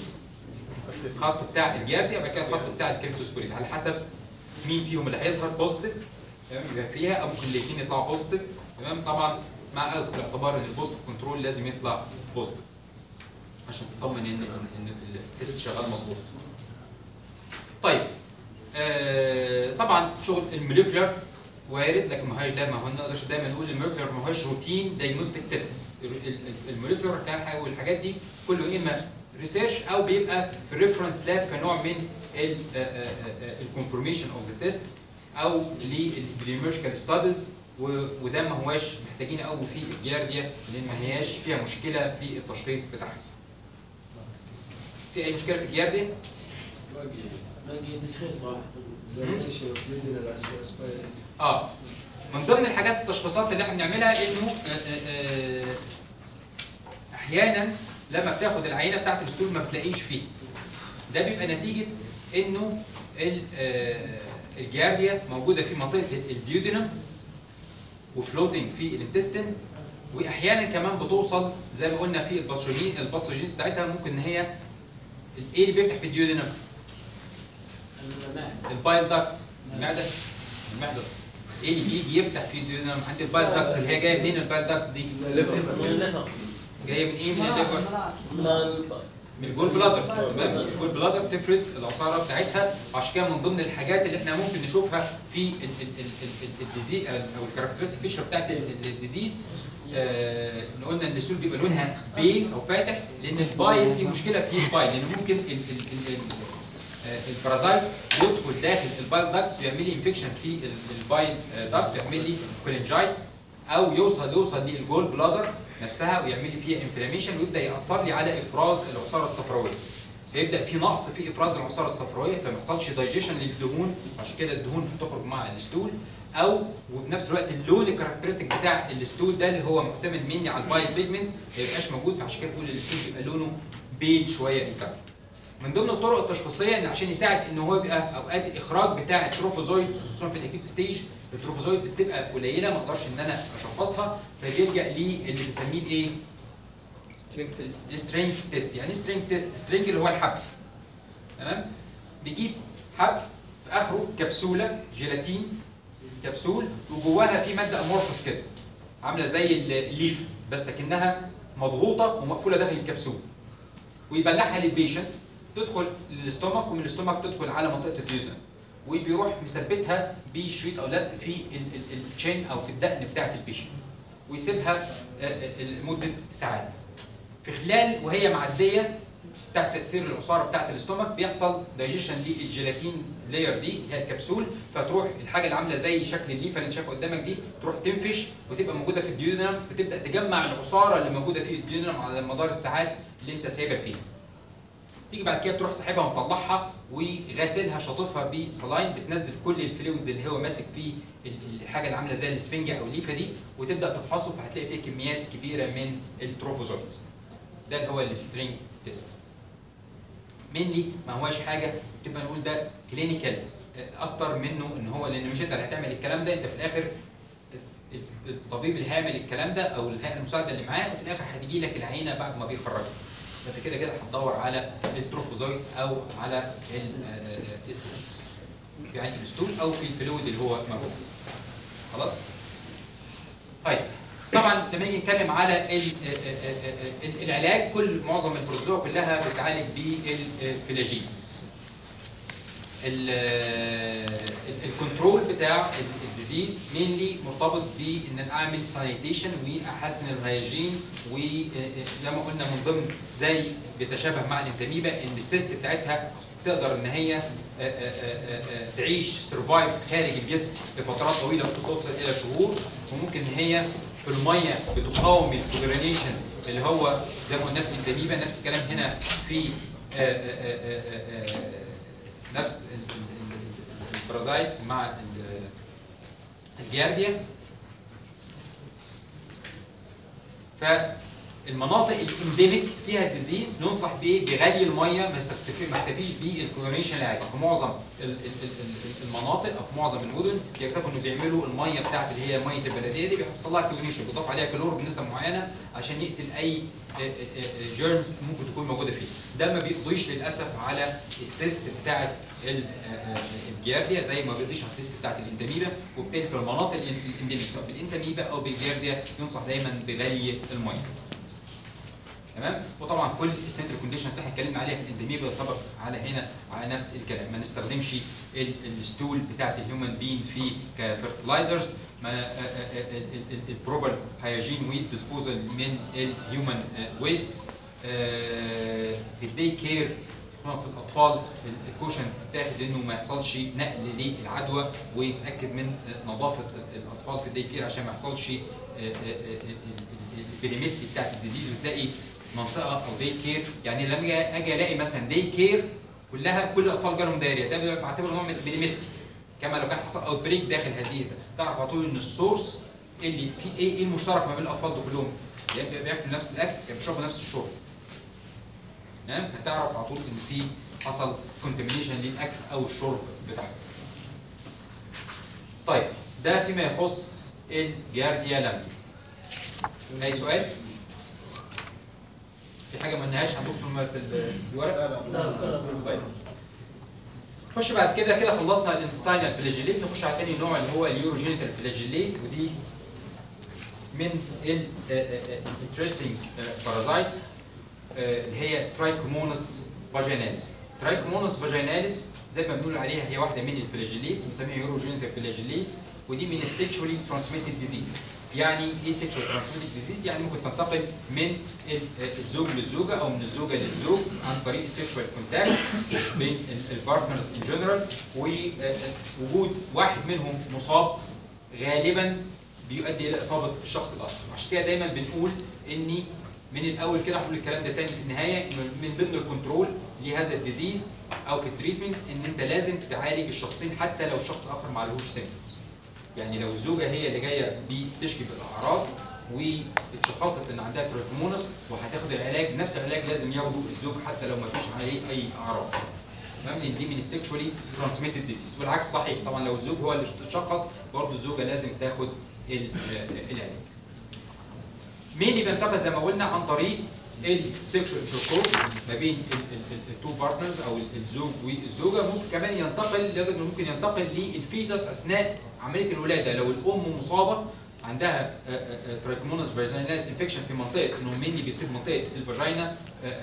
خط بتاع الجارديا، وبعد كده الخط بتاع الكريبتوسبوريد على حسب مين فيهم اللي هيظهر بوزيتيف تمام يبقى فيها، او ممكن الاثنين يطلعوا بوزيتيف تمام. طبعا مع اخذ الاعتبار ان البوزيتيف كنترول لازم يطلع بوزيتيف عشان تطمن ان التست شغال مظبوط. طيب طبعا شغل الموليكولر وارد، لكن ما هياش دايما، ما نقدرش دايما نقول الموليكولر ما هوش روتين دايجنوستيك تيست. الموليكولر والحاجات دي كله اما ريسيرش او بيبقى في ريفرنس لاب كنوع من الكونفورميشن اوف ذا تيست او للبريميرشكال ستاديز، وده ما هواش محتاجين قوي في الجارديا لان ما هياش فيها مشكله في التشخيص بتاعها. في اي مشكله في الجارديا؟ باقي تشخيص واحد. من ضمن الحاجات التشخيصات اللي احنا بنعملها انه احيانا لما بتاخد العينه بتاعت الستول ما بتلاقيش فيه. ده بيبقى نتيجه انه الجارديا موجوده في منطقه الديودينم وفلوتنج في الانتستين، واحيانا كمان بتوصل زي ما قلنا في الباثوجينز بتاعتها ممكن ان هي ايه اللي بيفتح في الديودينم؟ البايل داكت، المعده. ايه اللي بيجي يفتح في الديودينم؟ عند البايل داكت اللي هي جايه منين البايل داكت دي؟ جايه من ايه؟ من الليفر، من الجول بلادر. تمام، الجول بلادر بتفرز العصاره بتاعتها، عشان كده من ضمن الحاجات اللي احنا ممكن نشوفها في الديزيز او الكاركترستيك فيشر بتاعت الديزيز، قلنا ان السول بيبقى لونها بيل او فاتح لان البايل في مشكله في البايل، لان ممكن البارازايت يدخل داخل البايل داكتس ويعمل لي انفكشن في البايل داكت، يعمل لي كولينجايتس او يوصل للجول بلادر نفسها ويعمل لي فيها انفلاميشن ويبدا ياثر لي على افراز العصاره الصفراويه. فيبدا في نقص في افراز العصاره الصفراويه فما يحصلش دايجيشن للدهون، عشان كده الدهون بتخرج مع الستول، او وفي نفس الوقت اللون الكاركترستيك بتاع الستول ده اللي هو معتمد مني على البايل بيجمنتس ما يبقاش موجود، فعشان كده بقول الستول بيبقى لونه بيج شويه انتر. من ضمن الطرق التشخيصيه ان عشان يساعد ان هو يبقى اوقات الاخراج بتاع التروفوزويدز خصوصا في الاكيوت ستيج التروفوزويدز بتبقى قليله ما اقدرش ان انا اشخصها، فبيلجا لي اللي بنسميه الايه؟ سترينج تيست. يعني سترينج تيست، سترينج اللي هو الحبل. تمام؟ بيجيب حبل في اخره كبسوله جيلاتين، كبسول وجواها في ماده امورفس كده عامله زي الليف بس لكنها مضغوطه ومقفوله داخل الكبسول، ويبلعها للبيشنت تدخل للاستومك ومن الاستومك تدخل على منطقه الديودنم، وبيروح مثبتها بشريط او لزق في التشين او في الدقن بتاعت البيشنت ويسيبها لمده ساعات. في خلال وهي معديه تحت تاثير العصاره بتاعت الاستومك بيحصل دايجيشن للجيلاتين لاير دي اللي هي الكبسول، فتروح الحاجه اللي عامله زي شكل الليفه اللي انت شايفها قدامك دي تروح تنفش وتبقى موجوده في الديودنم، فتبدا تجمع العصاره اللي موجوده في الديودنم على مدار الساعات اللي انت سايبها فيها. تيجي بعد كده تروح ساحبها ومطلعها وغاسلها شاطفها بصلاين بتنزل كل الفلويدز اللي هو ماسك فيه الحاجه اللي عامله زي الاسفنجه او الليفه دي، وتبدا تفحصه فهتلاقي فيه كميات كبيره من التروفوزويدز. ده اللي هو السترينج تيست. مينلي ما هواش حاجه تبقى نقول ده كلينيكال اكتر منه ان هو، لان مش انت اللي هتعمل الكلام ده، انت في الاخر الطبيب اللي هيعمل الكلام ده او الهيئه المساعده اللي معاه، وفي الاخر هتجي لك العينه بعد ما بيخرجها. فانت كده كده هتدور على التروفوزويدز او على السيست في عين الستول او في الفلويد اللي هو موجود. خلاص؟ طيب طبعا لما نيجي نتكلم على العلاج، معظم البروتوزوا كلها بتعالج بالفلاجين. الكنترول بتاع الديزيز مينلي مرتبط بان انا اعمل سانيتيشن واحسن الهيجين، وزي ما قلنا من ضمن زي بيتشابه مع الانتاميبا ان السيست بتاعتها تقدر ان هي تعيش سرفايف خارج الجسم لفترات طويله ممكن توصل الى شهور، وممكن ان هي في الميه بتقاوم الكلورينيشن اللي هو زي ما قلنا في الانتاميبا. نفس الكلام هنا في نفس البرازايت مع الجارديا. فالمناطق الانديميك فيها الديزيز ننصح بايه؟ بغلي الميه، ما يكتفيش بالكلورينيشن العادي. في معظم المناطق او في معظم المدن يكتفوا انه بيعملوا الميه بتاعت اللي هي ميه البلديه دي بيحصل لها كلورينيشن، بيضاف عليها كلور بنسب معينه عشان يقتل اي جيرمز ممكن تكون موجوده فيه. ده ما بيقضيش للاسف على السيست بتاعت الجارديا زي ما بيقضيش على السيست بتاعت الانتاميبا، وبالتالي في المناطق الانديميك سواء بالانتاميبا او بالجارديا ينصح دايما بغلي الميه. تمام. وطبعا كل السنترال كونديشنز اللي احنا اتكلمنا عليها في الانديميا بتطبق على هنا على نفس الكلام. ما نستخدمش الستول بتاعت الهيومن بين في كفيرتلايزرز، البروبر هايجين وديسبوزال من الهيومن ويستس. الدي كير في الاطفال الكوشن تتاخد انه ما يحصلش نقل للعدوى، ويتاكد من نظافه الاطفال في الدي كير عشان ما يحصلش البريمستي بتاعت الديزيز. وتلاقي منطقه او دي كير، يعني لما اجي الاقي مثلا دي كير كلها كل الاطفال جالهم دايريا، ده بعتبره نوع من البريمستي. كما لو كان حصل اوت بريك داخل هذه، تعرف على طول ان السورس اللي في ايه المشترك ما بين الاطفال دول كلهم، يعني بياكلوا نفس الاكل، بيشربوا نفس الشرب. تمام؟ هتعرف على طول ان في حصل كونتامينيشن للاكل او الشرب بتاعهم. طيب ده فيما يخص الجارديا لامبي. اي سؤال؟ في حاجه ما قلناهاش عندكم في الورق؟ لا. طيب نخش بعد كده خلصنا الانتستاينال فلاجيليت، نخش على تاني نوع اللي هو اليوروجينيتال فلاجيليت، ودي من الانترستنج بارازايتس اللي هي ترايكومونس فاجيناليس. ترايكومونس فاجيناليس زي ما بنقول عليها هي واحده من الفلاجيليتس، بنسميها يوروجينيتال فلاجيليتس، ودي من السكشوالي ترانسميتد ديزيز. يعني ايه سكشوال ترانسميتد ديزيز؟ يعني ممكن تنتقل من الزوج للزوجه او من الزوجه للزوج عن طريق السكشوال كونتاكت بين البارتنرز ان جنرال، ووجود واحد منهم مصاب غالبا بيؤدي الى اصابه الشخص الاخر. عشان كده دايما بنقول ان من الاول كده هنقول الكلام ده تاني في النهايه، انه من ضمن الكنترول لهذا الديزيز او في التريتمنت ان انت لازم تعالج الشخصين حتى لو الشخص الاخر ما عليهوش سيمبتومز. يعني لو الزوجه هي اللي جايه بتشكي بالاعراض واتشخصت ان عندها ترايكومونس وهتاخد العلاج، نفس العلاج لازم ياخده الزوج حتى لو ما فيش عليه اي اعراض. تمام؟ لان دي من السكشوالي ترانسميتد ديزيز، والعكس صحيح طبعا، لو الزوج هو اللي اتشخص برضه الزوجه لازم تاخد العلاج. مين اللي بينتقل زي ما قلنا؟ عن طريق السكشوال انتركورس ما بين التو بارتنرز او الزوج والزوجه. ممكن كمان ينتقل للفيتس اثناء عمليه الولاده. لو الام مصابه عندها ترايكومونس فاجيناليس انفكشن في منطقه، انه مين بيصيب منطقه الفاجينا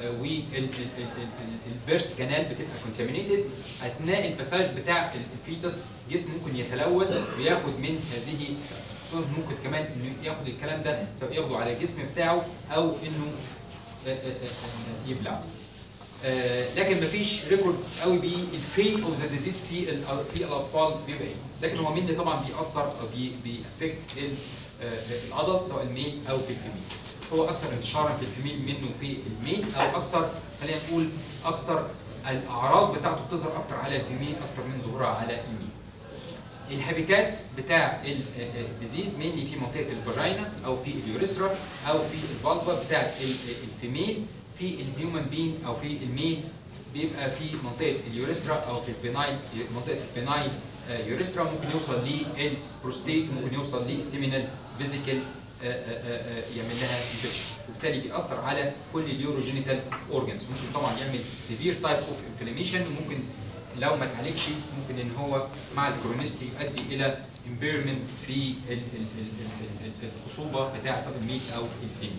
والبيرست كانال بتبقى كونتامينيتد اثناء الباساج بتاع الفيتس، جسم ممكن يتلوث وياخد من هذه، ممكن كمان انه ياخد الكلام ده سواء ياخده على الجسم بتاعه او انه يبلعه. لكن مفيش ريكوردز قوي بالفيت اوف ذا ديزيز في الاطفال بيبقى ايه، لكن هو مين طبعا بيأثر او بيأفكت الادلت سواء الميل او في الفيميل. هو اكثر انتشارا في الفيميل منه في الميل، او اكثر خلينا نقول اكثر الاعراض بتاعته بتظهر اكثر على الفيميل اكثر من ظهورها على الميل. الهابيتات بتاع الديزيز مينلي في منطقه الفاجينا او في اليوريثرا او في الفالفا بتاعت الفيميل. في الهيومن بين او في الميل بيبقى في منطقه اليوريثرا او في البينايل، منطقه البينايل يوريثرا، ممكن يوصل للبروستيت، ممكن يوصل للسيمينال فيزيكال يعمل لها انفكشن، وبالتالي بيأثر على كل اليوروجينيتال اورجانز. ممكن طبعا يعمل سيفير تايب اوف انفلاميشن، وممكن لو ما اتعالجش ممكن ان هو مع الكرونيستي يؤدي الى امبيرمنت في الخصوبه بتاعه سواء الميل او الفيميل.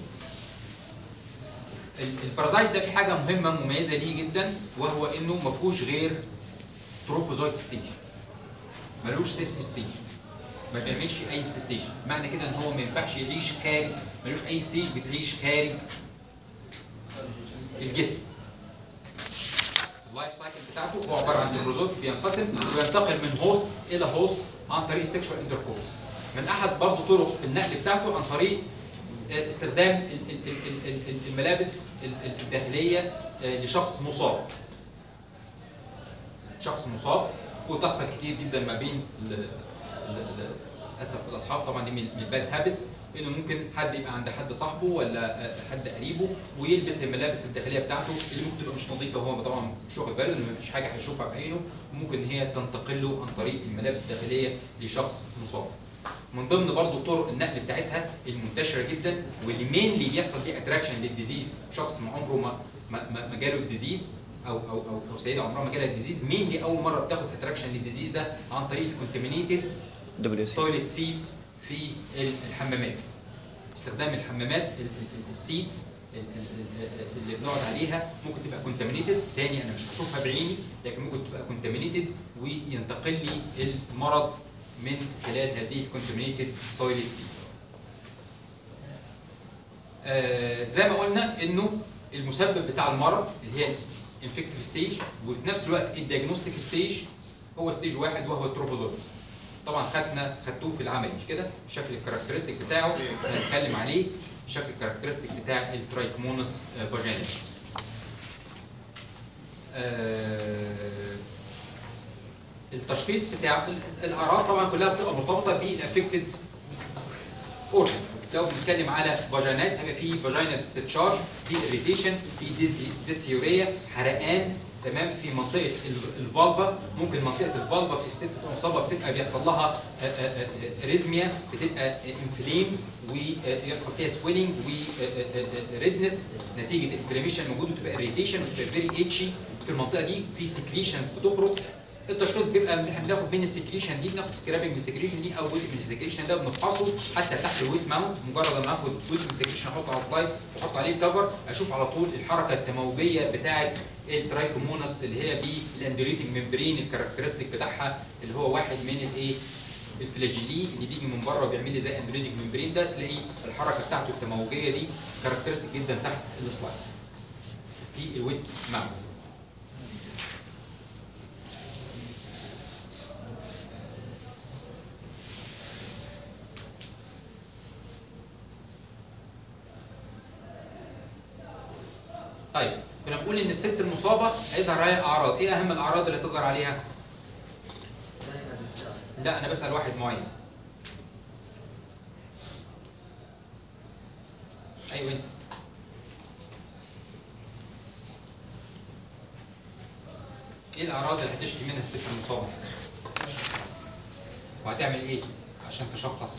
البارازايت ده في حاجه مهمه مميزه ليه جدا، وهو انه ما فيهوش غير تروفوزويد ستيج، ملوش سيست ستيج، ما بيعملش اي سيستيشن. معنى كده ان هو ما ينفعش يعيش خارج، ملوش اي ستيج بتعيش خارج الجسم. اللايف سايكل بتاعته هو عباره عن البروزوت بينقسم وينتقل من هوست الى هوست عن طريق السكشوال انتركورس. من احد برضه طرق النقل بتاعته عن طريق استخدام الملابس الداخليه لشخص مصاب. شخص مصاب، وتحصل كتير جدا ما بين للاسف الاصحاب، طبعا دي من الباد هابتس، انه ممكن حد يبقى عند حد صاحبه ولا حد قريبه ويلبس الملابس الداخليه بتاعته اللي ممكن تبقى مش نظيفه وهو طبعا مش واخد باله، انه مفيش حاجه هيشوفها بعينه، وممكن ان هي تنتقل له عن طريق الملابس الداخليه لشخص مصاب. من ضمن برضه طرق النقل بتاعتها المنتشره جدا واللي مينلي بيحصل فيه اتراكشن للديزيز، شخص ما عمره ما جاله الديزيز او سيده عمرها ما جالها الديزيز، مينلي اول مره بتاخد اتراكشن للديزيز ده عن طريق الكونتامينيتد تويلت سيتس في الحمامات. استخدام الحمامات السيتس اللي بنقعد عليها ممكن تبقى كونتامينيتد. تاني انا مش هشوفها بعيني، لكن ممكن تبقى كونتامينيتد وينتقل لي المرض من خلال هذه الكونتامينيتد تويليت سيتس. زي ما قلنا انه المسبب بتاع المرض اللي هي الانفكتيف ستيج، وفي نفس الوقت الدياجنوستيك ستيج هو ستيج واحد وهو التروفوزويد. طبعا خدتوه في العمل مش كده؟ شكل الكاركترستيك بتاعه هنتكلم عليه، شكل الكاركترستيك بتاع الترايكومونس فاجيناليس. التشخيص بتاع الاعراض طبعا كلها بتبقى مرتبطه بالافكتد اورجن. لو بنتكلم على فاجيناليس هيبقى في فاجينال ديسشارج، في اريتيشن، في ديسيوريا، حرقان، تمام. في منطقه الفالفا، ممكن منطقه الفالفا في الست المصابه بتبقى بيحصل لها ريزميا، بتبقى انفليم ويحصل فيها سويلنج وريدنس نتيجه الانفلاميشن موجود، وتبقى اريتيشن وتبقى فيري اتشي في المنطقه دي، في سكريشنز بتخرج. التشخيص بيبقى احنا بناخد من السكريشن دي، بناخد سكرابنج من السكريشن دي او جزء من السكريشن ده بنفحصه حتى تحت الويت ماونت. مجرد ما اخد جزء من السكريشن احطه على سلايد واحط عليه كفر، اشوف على طول الحركه التموجيه بتاعه الترايكومونس اللي هي بالاندوليتنج ممبرين، الكاركترستيك بتاعها اللي هو واحد من الايه الفلاجيلي اللي بيجي من بره وبيعمل لي زي اندوليتنج ممبرين ده، تلاقي الحركه بتاعته التموجيه دي كاركترستيك جدا تحت السلايد في الويت ماونت. طيب كنا بنقول ان الست المصابه هيظهر عليها اعراض، ايه اهم الاعراض اللي تظهر عليها؟ لا انا بسال واحد معين. ايوه انت. ايه الاعراض اللي هتشكي منها الست المصابه؟ وهتعمل ايه عشان تشخص؟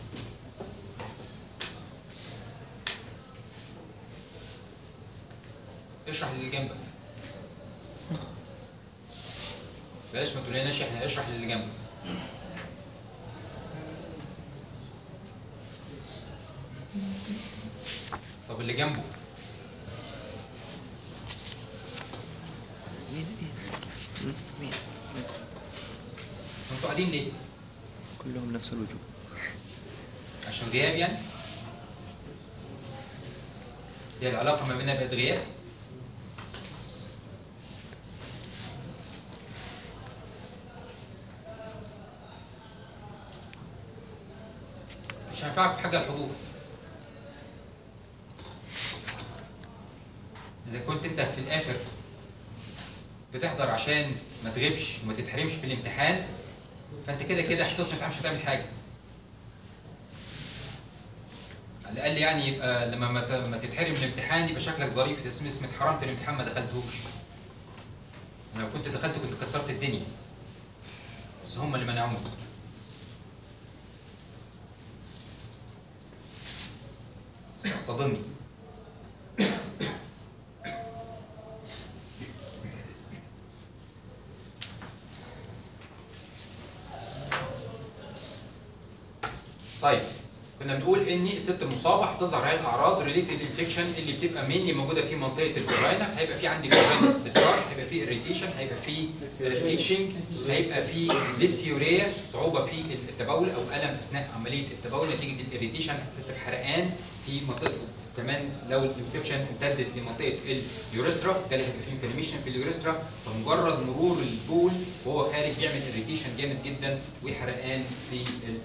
اشرح للي جنبك. بلاش ما تقوليناش احنا، اشرح للي جنبك. طب اللي جنبه؟ مين؟ انتوا قاعدين ليه؟ كلهم نفس الوجوه. عشان غياب يعني؟ هي العلاقة ما بيننا بقت غياب؟ مش هينفعك في حاجة الحضور. إذا كنت أنت في الآخر بتحضر عشان ما تغيبش وما تتحرمش في الامتحان، فأنت كده كده هتطلع مش هتعمل حاجة. على الأقل يعني يبقى لما ما تتحرم من الامتحان يبقى شكلك ظريف، اسمك اتحرمت من الامتحان ما دخلتهوش. أنا لو كنت دخلت كنت كسرت الدنيا. بس هم اللي منعوني. استقصدني. طيب كنا بنقول ان الست المصابه هتظهر عليها الاعراض ريليتد انفكشن اللي بتبقى مينلي موجوده في منطقه الفاجينا. هيبقى في عندي فاجينا استشار، هيبقى في اريتيشن، هيبقى في اتشنج، هيبقى في ديسيوريا، صعوبه في التبول او الم اثناء عمليه التبول نتيجه الاريتيشن، هتحس بحرقان في منطقه. كمان لو الانفكشن امتدت لمنطقه اليوريثرا بالتالي هيبقى في انفلاميشن في اليوريثرا، فمجرد مرور البول وهو خارج بيعمل اريتيشن جامد جدا وحرقان في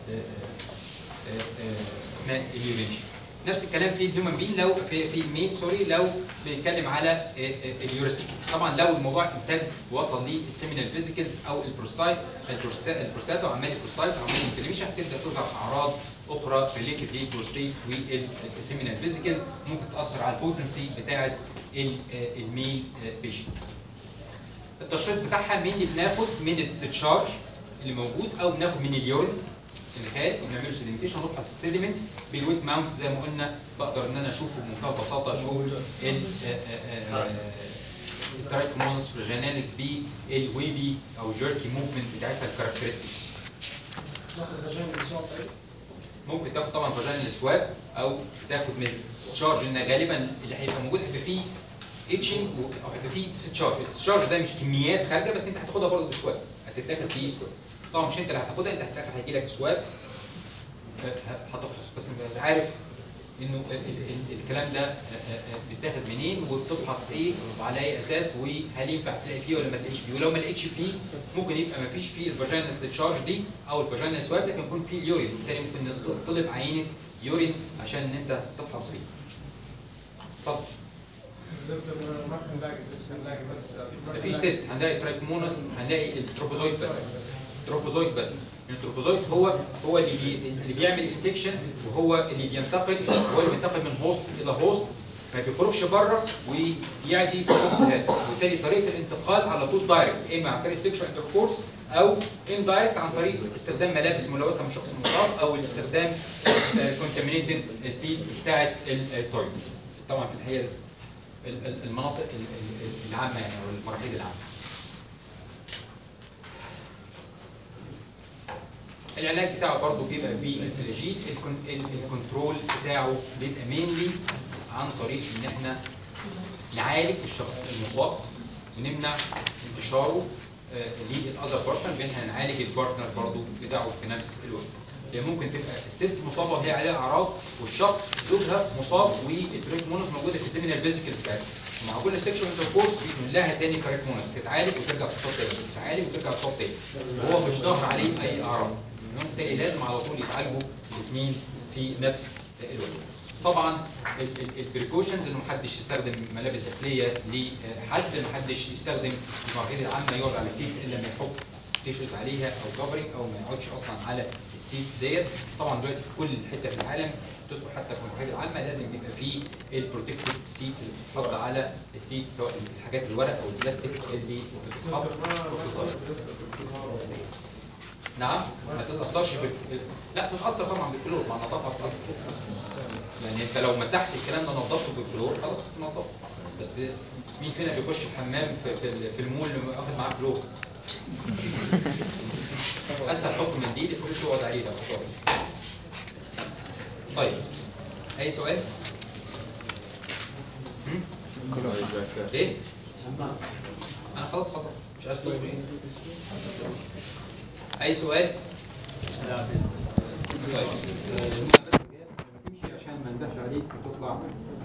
اثناء اليورينيشن. نفس الكلام في الهيومن بين، لو في الميل سوري لو بنتكلم على اليوريثرا. طبعا لو الموضوع امتد ووصل للسيمينال فيزيكلز او البروستات او عمال البروستات او عمال الانفلاميشن، هتبدا تظهر اعراض اخرى ريليتد للبروستيت والسيمينال فيزيكل، ممكن تاثر على البوتنسي بتاعه الميل بيشنت. التشخيص بتاعها مين بناخد من الديسشارج اللي موجود او بناخد من اليورين اللي خارج وبنعمله سيديمنتيشن ونفحص السيديمنت بالويت ماونت. زي ما قلنا بقدر ان انا اشوفه بمنتهى البساطه، اشوف الترايكومونس فاجيناليس بالويفي او جيركي موفمنت بتاعتها الكاركترستيك. ناخد الفاجينا من الصوت طيب؟ ممكن تاخد طبعا فاجينال سواب او تاخد ديسشارج، لان غالبا اللي هيبقى موجود هيبقى فيه اتشنج او هيبقى فيه ديسشارج. الديسشارج ده مش كميات خارجه، بس انت هتاخدها برضه بسواب، هتتاخد فيه سواب. طبعا مش انت اللي هتاخدها، انت هيجي لك سواب هتفحص، بس انت عارف انه الكلام ده بيتاخد منين وبتفحص ايه وعلى اي اساس، وهل ينفع تلاقي فيه ولا ما تلاقيش فيه. ولو ما لقيتش فيه ممكن يبقى ما فيش فيه الفاجينال ديسشارج دي او الفاجينال سواب، لكن يكون فيه اليورين، بالتالي ممكن تطلب عينه يورين عشان ان انت تفحص فيه. اتفضل. دكتور ما هنلاقي سيست، هنلاقي بس مفيش سيست، هنلاقي ترايكومونس، هنلاقي التروفوزويد بس. تروفوزويد بس. التروفوزويد هو اللي بيعمل انفكشن، وهو اللي بينتقل، هو اللي بينتقل من هوست الى هوست، ما بيخرجش بره ويعدي الهوست هذا، وبالتالي طريقه الانتقال على طول دايركت، اما عن طريق السكشوال انتركورس او اندايركت عن طريق استخدام ملابس ملوثه من شخص مصاب او الاستخدام كونتامينيتد سيدز بتاعت التويلتس. طبعا في الحقيقه المناطق العامه يعني او المراحيض العامه. العلاج بتاعه برضه بيبقى بالفلاجيل، الكنترول بتاعه بيبقى مينلي عن طريق ان احنا نعالج الشخص المصاب ونمنع انتشاره للاذر بارتنر، بانها نعالج البارتنر برضه بتاعه في نفس الوقت. يعني ممكن تبقى الست مصابه وهي عليها اعراض، والشخص زوجها مصاب والتريكمونس موجوده في السيمينال فيزيكلز بتاعتها، ومع كل سيكشوال انتركورس بيكون لها تاني تريكمونس تتعالج وترجع تصاب تاني، تتعالج وترجع تصاب تاني، وهو مش ظاهر عليه اي اعراض. بالتالي لازم على طول يتعالجوا الاثنين في نفس الوقت. طبعا البريكوشنز انه محدش يستخدم ملابس داخليه لحد، محدش يستخدم المراحيض العامه يقعد على السيتس الا لما يحط تيشوز عليها او كفرنج، او ما يقعدش اصلا على السيتس ديت. طبعا دلوقتي في كل حته في العالم تدخل حتى في المراحيض العامه لازم يبقى فيه البروتكتيف سيتس اللي بتتحط على السيتس، سواء الحاجات الورق او البلاستيك اللي بتتحط. نعم ما تتاثرش لا تتاثر طبعا بالكلور، مع النظافه هتتاثر. يعني انت لو مسحت الكلام ده نظفته بالكلور خلاص هتنظفه، بس مين فينا بيخش الحمام في المول واخد معاه كلور؟ اسهل حط منديل يخش يقعد عليه ده. طيب اي سؤال؟ ليه؟ انا خلاص مش عايز تقول ايه؟ اي سؤال؟ طيب عشان ما ندهش عليك وتطلع